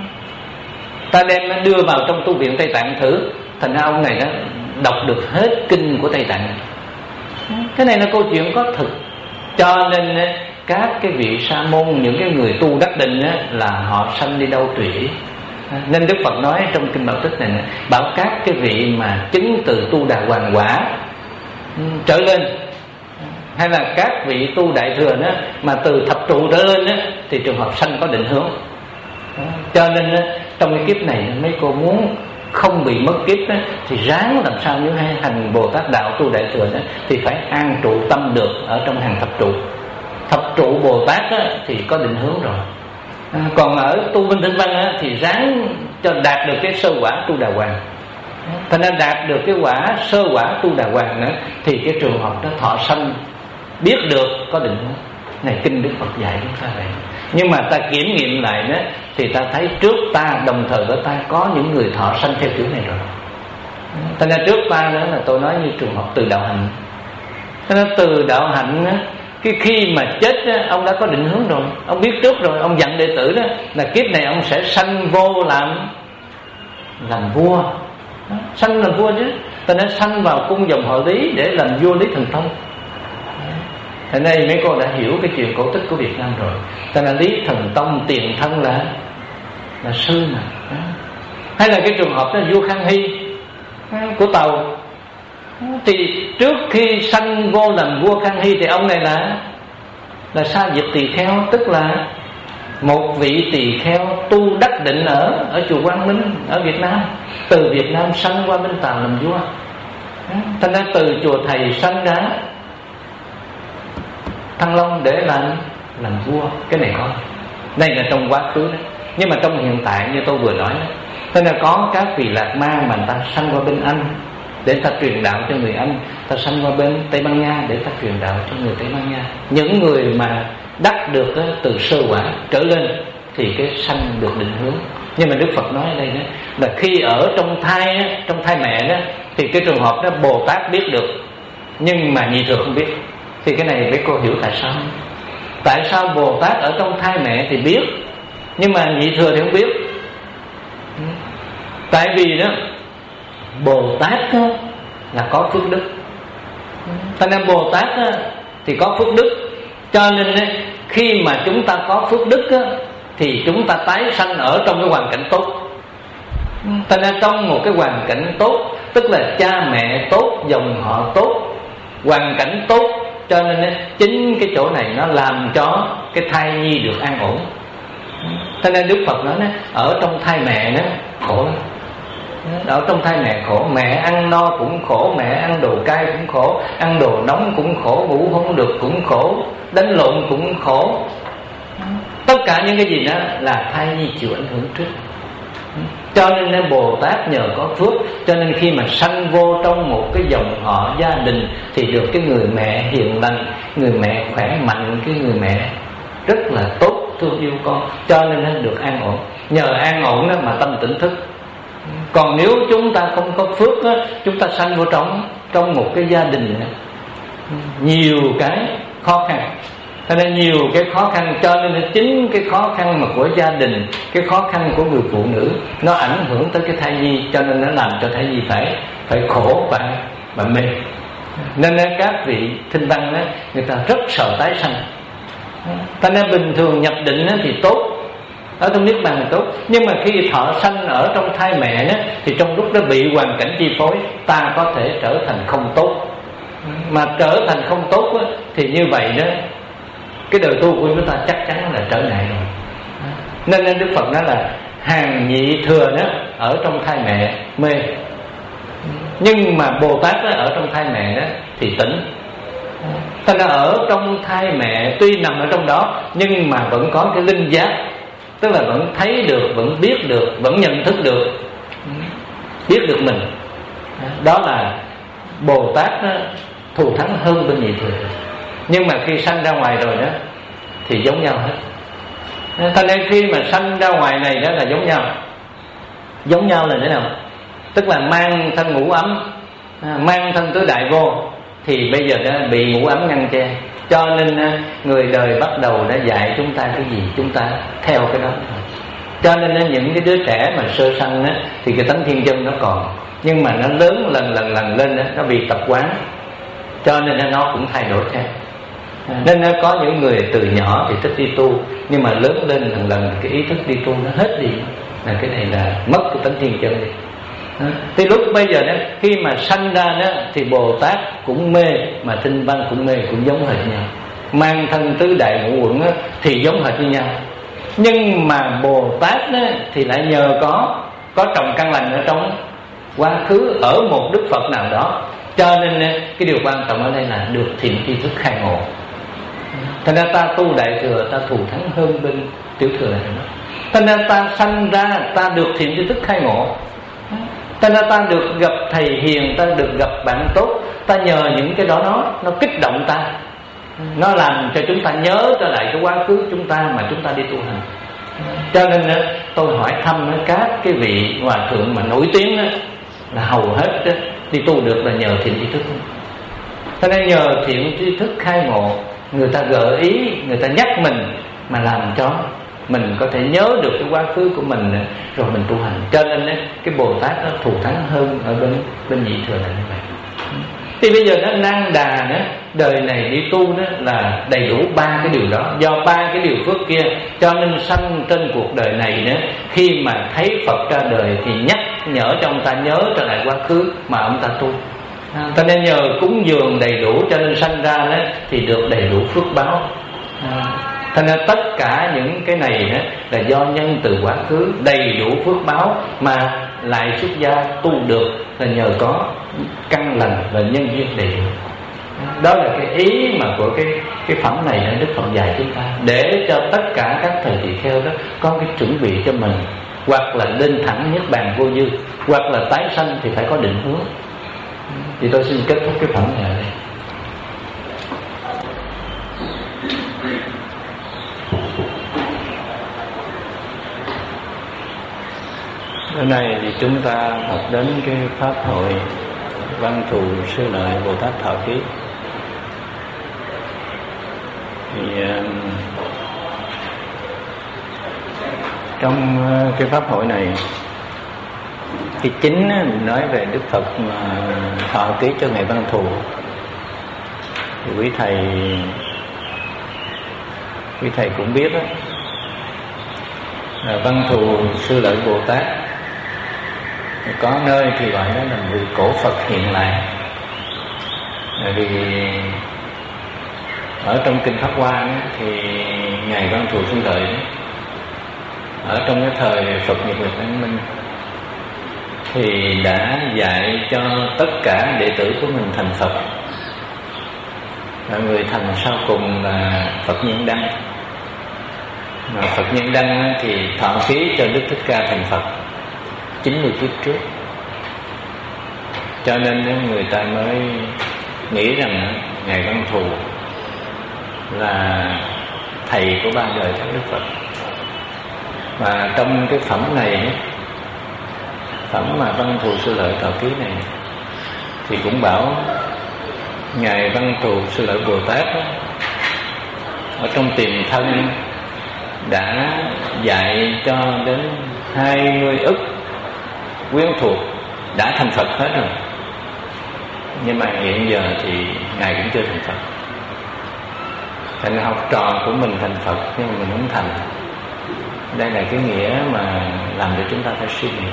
Speaker 1: ta đem nó đưa vào trong tu viện Tây Tạng thử. Thành ra ông này đó đọc được hết kinh của Tây Tạng. Cái này là câu chuyện có thực. Cho nên các cái vị sa môn, những cái người tu đắc định á, là họ sanh đi đâu tùy. Nên Đức Phật nói trong kinh Bảo Tích này, này bảo các cái vị mà chứng từ tu đà hoàng quả trở lên, hay là các vị tu đại thừa đó, mà từ thập trụ trở lên đó, thì trường hợp sanh có định hướng. Cho nên trong cái kiếp này mấy cô muốn không bị mất kiếp đó, thì ráng làm sao nếu hay hành Bồ Tát đạo tu đại thừa đó, thì phải an trụ tâm được ở trong hàng thập trụ. Thập trụ Bồ Tát đó, thì có định hướng rồi. À, còn ở tu Minh Tinh Văn đó, thì ráng cho đạt được cái sơ quả tu đà hoàng. Thành ra đạt được cái quả sơ quả tu đà hoàng nữa, thì cái trường hợp đó thọ sanh biết được có định hướng. Này kinh Đức Phật dạy chúng ta vậy. Nhưng mà ta kiểm nghiệm lại đó, thì ta thấy trước ta, đồng thời với ta có những người thọ sanh theo kiểu này rồi. Thành ra trước ta đó là tôi nói như trường hợp từ đạo hạnh. Thành ra từ đạo hạnh đó, cái khi mà chết đó, ông đã có định hướng rồi, ông biết trước rồi, ông dặn đệ tử đó là kiếp này ông sẽ sanh vô làm làm vua, sanh làm vua chứ. Ta đã sanh vào cung dòng họ Lý để làm vua Lý Thần Tông. Ở đây mấy cô đã hiểu cái chuyện cổ tích của Việt Nam rồi. Ta là Lý Thần Tông tiền thân là là sư mà. Hay là cái trường hợp đó vua Khang Hy của Tàu, thì trước khi sanh vô làm vua Khang Hy thì ông này là là Sa Diệt Tỳ Kheo, tức là một vị tỳ kheo tu đắc định ở ở chùa Quang Minh ở Việt Nam. Từ Việt Nam sanh qua bên Tàu làm vua. Thành ra từ chùa thầy sanh ra Thăng Long để làm làm vua. Cái này có, đây là trong quá khứ đó. Nhưng mà trong hiện tại như tôi vừa nói đó, nên là có các vị Lạc Ma mà ta sanh qua bên Anh để ta truyền đạo cho người Anh, ta sanh qua bên Tây Ban Nha để ta truyền đạo cho người Tây Ban Nha. Những người mà đắc được đó, từ sơ quả trở lên thì cái sanh được định hướng. Nhưng mà Đức Phật nói ở đây đó, là khi ở trong thai đó, trong thai mẹ đó, thì cái trường hợp đó Bồ Tát biết được, nhưng mà nhị thừa không biết. Thì cái này mấy cô hiểu tại sao? Tại sao Bồ Tát ở trong thai mẹ thì biết, nhưng mà nhị thừa thì không biết? Tại vì đó Bồ Tát đó, là có phước đức. Thành ra Bồ Tát đó, thì có phước đức. Cho nên đó, khi mà chúng ta có phước đức đó, thì chúng ta tái sanh ở trong cái hoàn cảnh tốt. Thành ra trong một cái hoàn cảnh tốt, tức là cha mẹ tốt, dòng họ tốt, hoàn cảnh tốt, cho nên chính cái chỗ này nó làm cho cái thai nhi được an ổn. Cho nên Đức Phật nói đó, ở trong thai mẹ đó khổ lắm. Ở trong thai mẹ khổ, mẹ ăn no cũng khổ, mẹ ăn đồ cay cũng khổ, ăn đồ nóng cũng khổ, ngủ không được cũng khổ, đánh lộn cũng khổ. Tất cả những cái gì đó là thai nhi chịu ảnh hưởng trước. Cho nên Bồ Tát nhờ có phước, cho nên khi mà sanh vô trong một cái dòng họ gia đình thì được cái người mẹ hiền lành, người mẹ khỏe mạnh, cái người mẹ rất là tốt, thương yêu con, cho nên nó được an ổn. Nhờ an ổn đó mà tâm tỉnh thức. Còn nếu chúng ta không có phước đó, chúng ta sanh vô trong trong một cái gia đình đó, nhiều cái khó khăn. Cho nên nhiều cái khó khăn, cho nên là chính cái khó khăn mà của gia đình, cái khó khăn của người phụ nữ, nó ảnh hưởng tới cái thai nhi, cho nên nó làm cho thai nhi phải phải khổ và và mệt. Nên các vị thinh văn đó, người ta rất sợ tái sanh. Ta nên bình thường nhập định thì tốt, ở trong niết bàn là tốt, nhưng mà khi thọ sanh ở trong thai mẹ đó, thì trong lúc đó bị hoàn cảnh chi phối, ta có thể trở thành không tốt. Mà trở thành không tốt đó, thì như vậy đó, cái đời tu của chúng ta chắc chắn là trở ngại rồi. Nên nên Đức Phật nói là hàng nhị thừa đó ở trong thai mẹ mê, nhưng mà Bồ Tát đó, ở trong thai mẹ đó thì tỉnh. Thành ra ở trong thai mẹ tuy nằm ở trong đó, nhưng mà vẫn có cái linh giác, tức là vẫn thấy được, vẫn biết được, vẫn nhận thức được, biết được mình. Đó là Bồ Tát đó, thù thắng hơn bên nhị thừa. Nhưng mà khi sanh ra ngoài rồi đó thì giống nhau hết. Thành ra khi mà sanh ra ngoài này đó là giống nhau. Giống nhau là thế nào? Tức là mang thân ngũ ấm, mang thân tứ đại vô, thì bây giờ đã bị ngũ ấm ngăn che. Cho nên người đời bắt đầu đã dạy chúng ta cái gì, chúng ta theo cái đó. Cho nên những cái đứa trẻ mà sơ sanh á, thì cái tánh thiên chân nó còn, nhưng mà nó lớn lần lần lần lên đó, nó bị tập quán, cho nên nó cũng thay đổi theo. Nên nó có những người từ nhỏ thì thích đi tu, nhưng mà lớn lên lần lần cái ý thức đi tu nó hết đi, là cái này là mất cái tánh thiên chân đi. Thì lúc bây giờ đó, khi mà sanh ra đó, thì Bồ Tát cũng mê, mà thinh văn cũng mê, cũng giống hệt nhau. Mang thân tứ đại ngũ uẩn đó, thì giống hệt như nhau. Nhưng mà Bồ Tát đó, thì lại nhờ có có trồng căn lành ở trong quá khứ ở một Đức Phật nào đó, cho nên cái điều quan trọng ở đây là được thiện tri thức khai ngộ. Thành ra ta tu đại thừa, ta thù thắng hơn bên tiểu thừa này đó. Thành ra ta sanh ra, ta được thiện tri thức khai ngộ. Thành ra ta được gặp thầy hiền, ta được gặp bạn tốt, ta nhờ những cái đó nó nó kích động ta, nó làm cho chúng ta nhớ trở lại cái quá khứ chúng ta mà chúng ta đi tu hành. Cho nên tôi hỏi thăm các cái vị hòa thượng mà nổi tiếng đó, là hầu hết đó, đi tu được là nhờ thiện tri thức. Cho nên nhờ thiện tri thức khai ngộ, người ta gợi ý, người ta nhắc mình, mà làm cho mình có thể nhớ được cái quá khứ của mình, rồi mình tu hành. Cho nên cái Bồ Tát nó thù thắng hơn ở bên bên nhị thừa là như vậy. Thì bây giờ nó Năng Đà đó, đời này đi tu đó là đầy đủ ba cái điều đó. Do ba cái điều phước kia, cho nên sanh trên cuộc đời này đó, khi mà thấy Phật ra đời thì nhắc nhở cho ông ta nhớ trở lại quá khứ mà ông ta tu. Cho nên nhờ cúng dường đầy đủ, cho nên sanh ra đó thì được đầy đủ phước báo. Thành ra tất cả những cái này đó là do nhân từ quá khứ đầy đủ phước báo, mà lại xuất gia tu được là nhờ có căn lành và nhân duyên đầy đủ. Đó là cái ý mà của cái cái phẩm này là Đức Phật dạy chúng ta, để cho tất cả các thầy tỳ kheo đó có cái chuẩn bị cho mình, hoặc là lên thẳng niết bàn vô dư, hoặc là tái sanh thì phải có định hướng. Thì tôi xin kết thúc cái phẩm này ở đây. Hôm nay thì chúng ta học đến cái pháp hội Văn Thù Sư Lợi Bồ Tát Thọ Ký. Thì uh, trong uh, cái pháp hội này, cái chính uh, nói về Đức Phật mà thọ ký cho Ngài Văn Thù. Thì quý thầy quý thầy cũng biết đó, là Văn Thù Sư Lợi Bồ Tát có nơi thì gọi đó là vị cổ Phật hiện lại. Bởi vì ở trong kinh Pháp Hoa thì Ngài Văn Thù Sư Lợi ở trong cái thời Phật Nhật Nguyệt Quang Minh thì đã dạy cho tất cả đệ tử của mình thành Phật. Và người thành sau cùng là Phật Nhân Đăng. Mà Phật Nhân Đăng thì thọ ký cho Đức Thích Ca thành Phật chín mươi kiếp trước. Cho nên người ta mới nghĩ rằng Ngài Văn Thù là thầy của ba đời các Đức Phật. Và trong cái phẩm này, phẩm mà Văn Thù Sư Lợi thọ ký này, thì cũng bảo Ngài Văn Thù Sư Lợi Bồ Tát đó, ở trong tiền thân đã dạy cho đến hai mươi ức quyến thuộc đã thành Phật hết rồi. nhưng mà hiện giờ thì ngài cũng chưa thành Phật. Thành học trò của mình thành Phật nhưng mà mình không thành. Đây là cái nghĩa mà làm cho chúng ta phải suy nghĩ.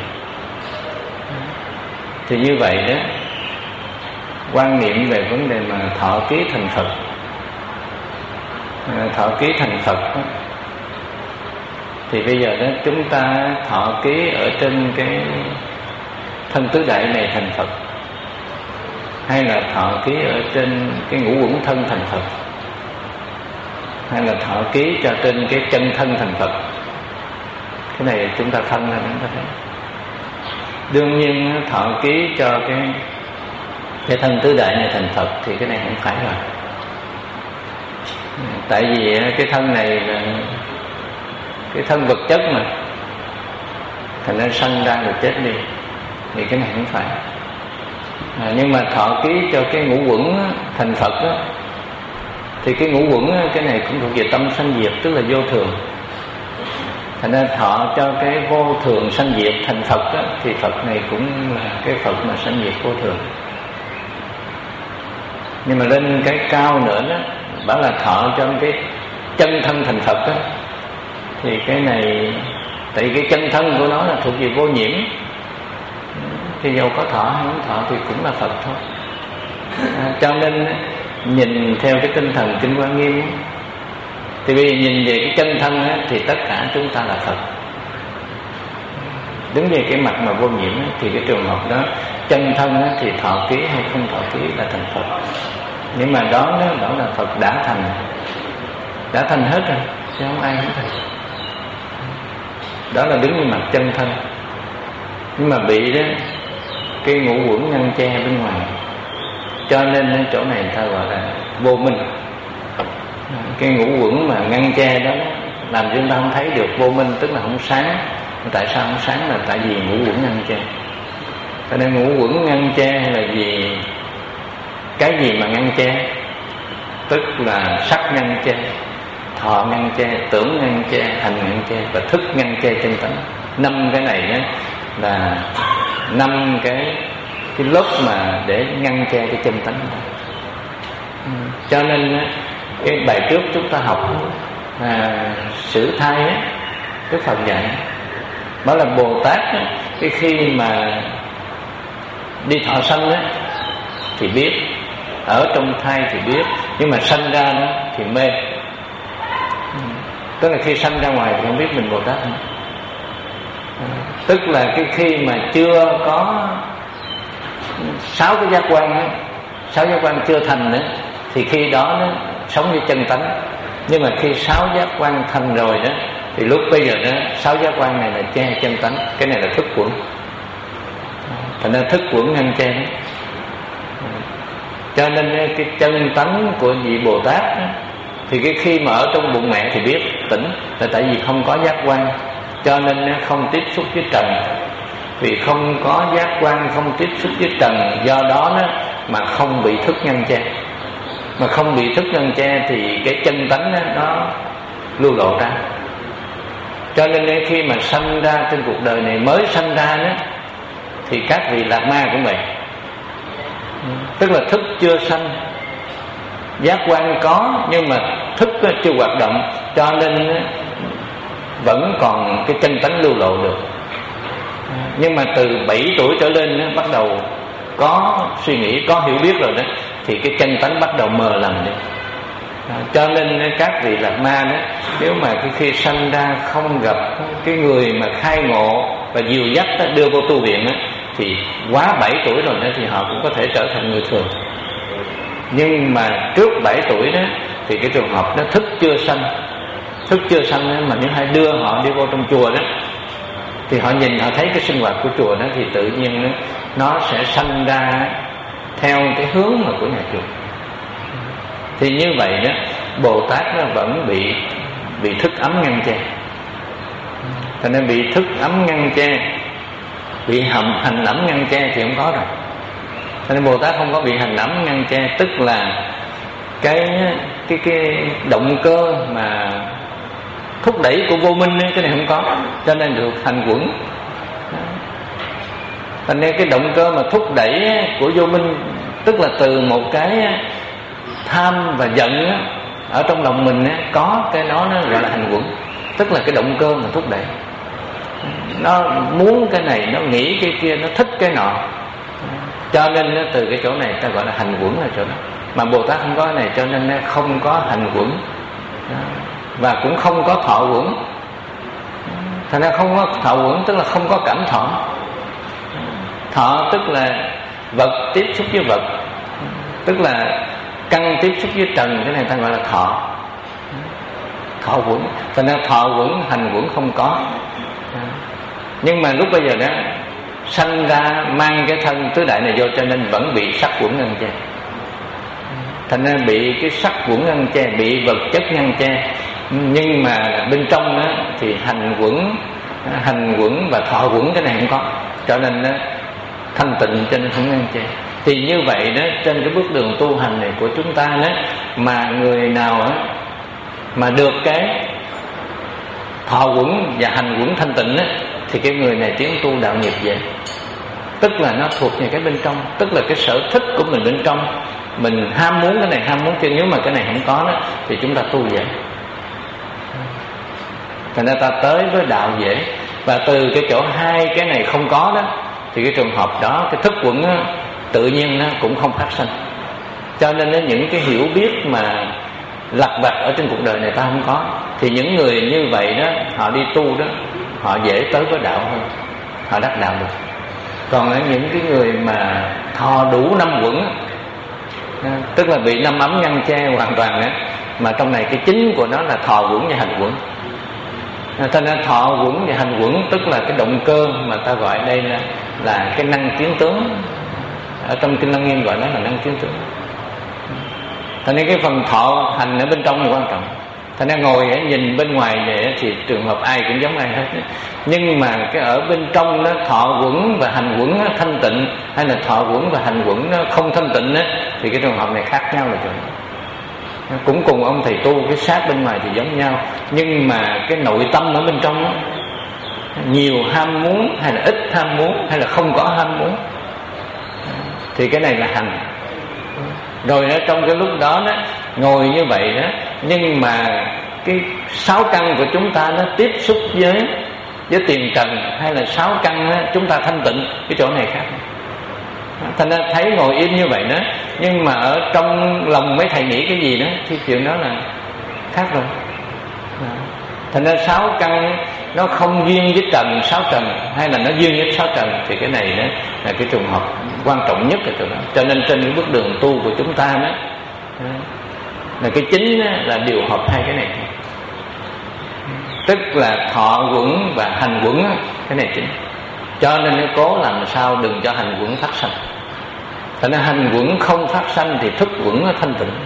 Speaker 1: Thì như vậy đó, quan niệm về vấn đề mà thọ ký thành Phật, thọ ký thành Phật đó, thì bây giờ đó chúng ta thọ ký ở trên cái thân tứ đại này thành Phật, hay là thọ ký ở trên cái ngũ uẩn thân thành Phật, hay là thọ ký cho trên cái chân thân thành Phật. Cái này chúng ta phân ra chúng ta thấy. Đương nhiên thọ ký cho cái cái thân tứ đại này thành Phật thì cái này không phải rồi. Tại vì cái thân này là cái thân vật chất mà, thành nên sanh ra rồi chết đi, thì cái này không phải. À, nhưng mà thọ ký cho cái ngũ uẩn thành Phật đó, thì cái ngũ uẩn cái này cũng thuộc về tâm sanh diệt, tức là vô thường. Thành ra thọ cho cái vô thường sanh diệt thành Phật đó, thì Phật này cũng là cái Phật mà sanh diệt vô thường. Nhưng mà lên cái cao nữa đó, bảo là thọ cho cái chân thân thành Phật đó, thì cái này tại vì cái chân thân của nó là thuộc về vô nhiễm, thì dầu có thọ hay không thọ thì cũng là Phật thôi. À, cho nên nhìn theo cái tinh thần Kinh Hoa Nghiêm, thì vì nhìn về cái chân thân á, thì tất cả chúng ta là Phật. Đứng về cái mặt mà vô nhiễm á, thì cái trường hợp đó chân thân á, thì thọ ký hay không thọ ký là thành Phật. Nhưng mà đó đó, đó là Phật đã thành, đã thành hết rồi, chứ không ai không thành. Đó là đứng về mặt chân thân. Nhưng mà bị đó cái ngũ uẩn ngăn che bên ngoài, cho nên chỗ này người ta gọi là vô minh. Cái ngũ uẩn mà ngăn che đó làm cho chúng ta không thấy được, vô minh tức là không sáng. Tại sao không sáng? Là tại vì ngũ uẩn ngăn che. Cho nên ngũ uẩn ngăn che là vì cái gì mà ngăn che? Tức là sắc ngăn che, thọ ngăn che, tưởng ngăn che, hành ngăn che và thức ngăn che chân tánh. Năm cái này đó là năm cái cái lớp mà để ngăn che cái chân tánh. Cho nên cái bài trước chúng ta học à, sử thai á, Đức Phật dạy đó là Bồ Tát á, cái khi mà đi thọ sanh á thì biết, ở trong thai thì biết, nhưng mà sanh ra đó thì mê. Tức là khi sanh ra ngoài thì không biết mình Bồ Tát không? Tức là cái khi mà chưa có sáu cái giác quan á, sáu giác quan chưa thành nữa, thì khi đó nó sống như chân tánh. Nhưng mà khi sáu giác quan thành rồi đó, thì lúc bây giờ đó sáu giác quan này là che chân tánh. Cái này là thức quẩn. Thành ra thức quẩn ngăn che đó. Cho nên cái chân tánh của vị Bồ Tát đó, thì cái khi mà ở trong bụng mẹ thì biết tỉnh, là tại vì không có giác quan, cho nên không tiếp xúc với trần. Vì không có giác quan, không tiếp xúc với trần, do đó đó mà không bị thức ngăn che. Mà không bị thức ngăn che thì cái chân tánh đó, nó lưu lộ ra. Cho nên khi mà sanh ra trên cuộc đời này, mới sanh ra đó, thì các vị Lạc Ma cũng vậy. Tức là thức chưa sanh, giác quan có nhưng mà thức chưa hoạt động, cho nên vẫn còn cái chân tánh lưu lộ được. Nhưng mà từ bảy tuổi trở lên bắt đầu có suy nghĩ, có hiểu biết rồi đó, thì cái chân tánh bắt đầu mờ lầm đi. Cho nên các vị Lạc Ma đó, nếu mà cái khi sanh ra không gặp cái người mà khai ngộ và dìu dắt đưa vô tu viện đó, thì quá bảy tuổi rồi đó thì họ cũng có thể trở thành người thường. Nhưng mà trước bảy tuổi đó thì cái trường hợp đó thức chưa sanh, thức chưa sanh đó, mà nếu hay đưa họ đi vô trong chùa đó, thì họ nhìn họ thấy cái sinh hoạt của chùa đó, thì tự nhiên đó, nó sẽ sanh ra theo cái hướng mà của nhà chùa. Thì như vậy đó, Bồ Tát nó vẫn bị bị thức ấm ngăn che. Cho nên bị thức ấm ngăn che, bị hầm hành ấm ngăn che thì không có rồi. Cho nên Bồ Tát không có bị hành ấm ngăn che, tức là cái cái cái động cơ mà thúc đẩy của vô minh ấy, cái này không có, cho nên được thành quẩn. Cho nên cái động cơ mà thúc đẩy của vô minh Tức là từ một cái tham và giận á, ở trong lòng mình á, có cái đó nó gọi là hành quẩn. Tức là cái động cơ mà thúc đẩy. Nó muốn cái này, nó nghĩ cái kia, nó thích cái nọ. Cho nên á, từ cái chỗ này ta gọi là hành quẩn là chỗ đó. Mà Bồ Tát không có cái này, cho nên á, không có hành quẩn. Và cũng không có thọ quẩn. Thành ra không có thọ quẩn tức là không có cảm thọ. Thọ tức là vật tiếp xúc với vật, tức là căn tiếp xúc với trần, cái này ta gọi là thọ. Thọ quẩn. Thành ra thọ quẩn, hành quẩn không có. Nhưng mà lúc bây giờ đó sanh ra mang cái thân tứ đại này vô, cho nên vẫn bị sắc quẩn ngăn che. Thành ra bị cái sắc quẩn ngăn che, bị vật chất ngăn che. Nhưng mà bên trong đó thì hành quẩn, hành quẩn và thọ quẩn cái này không có, cho nên đó, thanh tịnh cho nên không ngăn che. Thì như vậy đó, trên cái bước đường tu hành này của chúng ta đó, mà người nào đó, mà được cái thọ quẩn và hành quẩn thanh tịnh đó, thì cái người này tiến tu đạo nghiệp dễ. Tức là nó thuộc về cái bên trong, tức là cái sở thích của mình bên trong, mình ham muốn cái này ham muốn kia. Nếu mà cái này không có đó, thì chúng ta tu dễ. Thành ra ta tới với đạo dễ. Và từ cái chỗ hai cái này không có đó, thì cái trường hợp đó, cái thức quẩn đó, tự nhiên nó cũng không phát sinh. Cho nên đó, những cái hiểu biết mà lặt vặt ở trên cuộc đời này ta không có, thì những người như vậy đó, họ đi tu đó, họ dễ tới với đạo hơn, họ đắc đạo được. Còn những cái người mà thọ đủ năm quẩn, tức là bị năm ấm ngăn che hoàn toàn đó, mà trong này cái chính của nó là thọ quẩn và hành quẩn. Thành ra thọ quẩn và hành quẩn tức là cái động cơ mà ta gọi đây là là cái năng kiến tướng. Ở trong Kinh Lăng Nghiêm gọi nó là năng kiến tướng. Thành ra cái phần thọ hành ở bên trong là quan trọng. Thành ra ngồi để nhìn bên ngoài vậy thì trường hợp ai cũng giống ai hết. Nhưng mà cái ở bên trong đó, thọ quẩn và hành quẩn nó thanh tịnh, hay là thọ quẩn và hành quẩn nó không thanh tịnh đó, thì cái trường hợp này khác nhau là chỗ đó. Cũng cùng ông thầy tu, cái xác bên ngoài thì giống nhau, nhưng mà cái nội tâm ở bên trong đó, nhiều ham muốn hay là ít ham muốn, hay là không có ham muốn, thì cái này là hành. Rồi ở trong cái lúc đó, đó ngồi như vậy đó, nhưng mà cái sáu căn của chúng ta nó tiếp xúc với với tiền trần, hay là sáu căn đó, chúng ta thanh tịnh, cái chỗ này khác. Thành ra thấy ngồi im như vậy đó, nhưng mà ở trong lòng mấy thầy nghĩ cái gì đó, thì chuyện đó là khác rồi. Thành ra sáu căn nó không duyên với trần, sáu trần, hay là nó duyên với sáu trần, thì cái này đó là cái trường hợp quan trọng nhất ở chỗ đó. Cho nên trên cái bước đường tu của chúng ta đó, là cái chính đó, là điều hợp hai cái này, tức là thọ quẩn và hành quẩn, cái này chính. Cho nên nó cố làm sao đừng cho hành quẩn phát sanh. Thành ra hành quẩn không phát sanh thì thức quẩn nó thanh tịnh.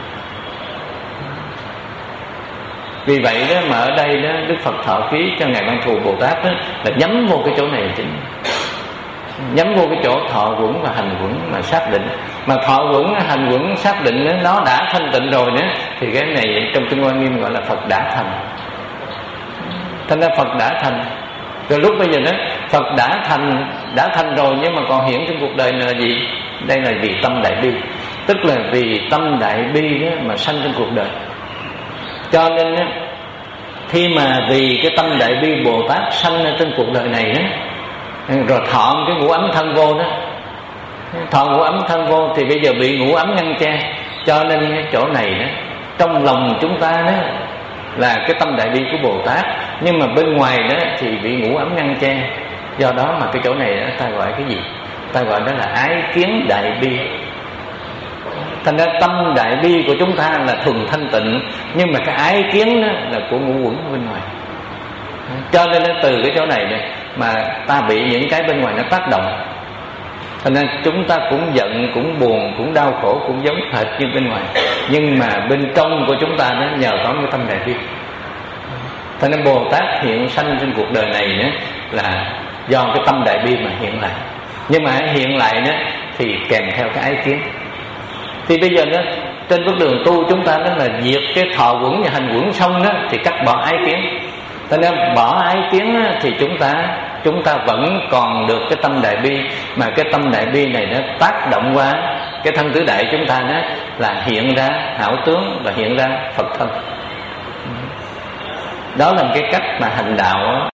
Speaker 1: Vì vậy đó mà ở đây đó, Đức Phật thọ ký cho Ngài Văn Thù Bồ Tát đó, là nhắm vô cái chỗ này chính, nhắm vô cái chỗ thọ quẩn và hành quẩn mà xác định. Mà thọ quẩn, hành quẩn xác định đó, nó đã thanh tịnh rồi nữa, thì cái này trong Kinh Hoa Nghiêm gọi là Phật đã thành. Thành ra Phật đã thành. Rồi lúc bây giờ đó, Phật đã thành, đã thành rồi, nhưng mà còn hiện trong cuộc đời này là gì? Đây là vì tâm đại bi. Tức là vì tâm đại bi đó mà sanh trong cuộc đời. Cho nên đó, khi mà vì cái tâm đại bi Bồ Tát sanh ở trên cuộc đời này đó, rồi thọ cái ngũ ấm thân vô đó, thọ ngũ ấm thân vô thì bây giờ bị ngũ ấm ngăn che. Cho nên cái chỗ này đó, trong lòng chúng ta đó là cái tâm đại bi của Bồ Tát, nhưng mà bên ngoài đó thì bị ngũ ấm ngăn che. Do đó mà cái chỗ này đó, ta gọi cái gì? Ta gọi đó là ái kiến đại bi. Thành ra tâm đại bi của chúng ta là thuần thanh tịnh, nhưng mà cái ái kiến đó là của ngũ uẩn bên ngoài. Cho nên từ cái chỗ này, này mà ta bị những cái bên ngoài nó tác động. Thành ra chúng ta cũng giận, cũng buồn, cũng đau khổ, cũng giống hệt như bên ngoài. Nhưng mà bên trong của chúng ta đó nhờ có cái tâm đại bi. Thành ra Bồ Tát hiện sanh trên cuộc đời này đó là do cái tâm đại bi mà hiện lại. Nhưng mà hiện lại đó thì kèm theo cái ái kiến. Thì bây giờ đó, trên bước đường tu chúng ta đó là diệt cái thọ quẩn và hành quẩn xong đó, thì cắt bỏ ái kiến. Cho nên bỏ ái kiến đó, thì chúng ta chúng ta vẫn còn được cái tâm đại bi. Mà cái tâm đại bi này nó tác động qua cái thân tứ đại chúng ta đó là hiện ra hảo tướng và hiện ra Phật thân. Đó là một cái cách mà hành đạo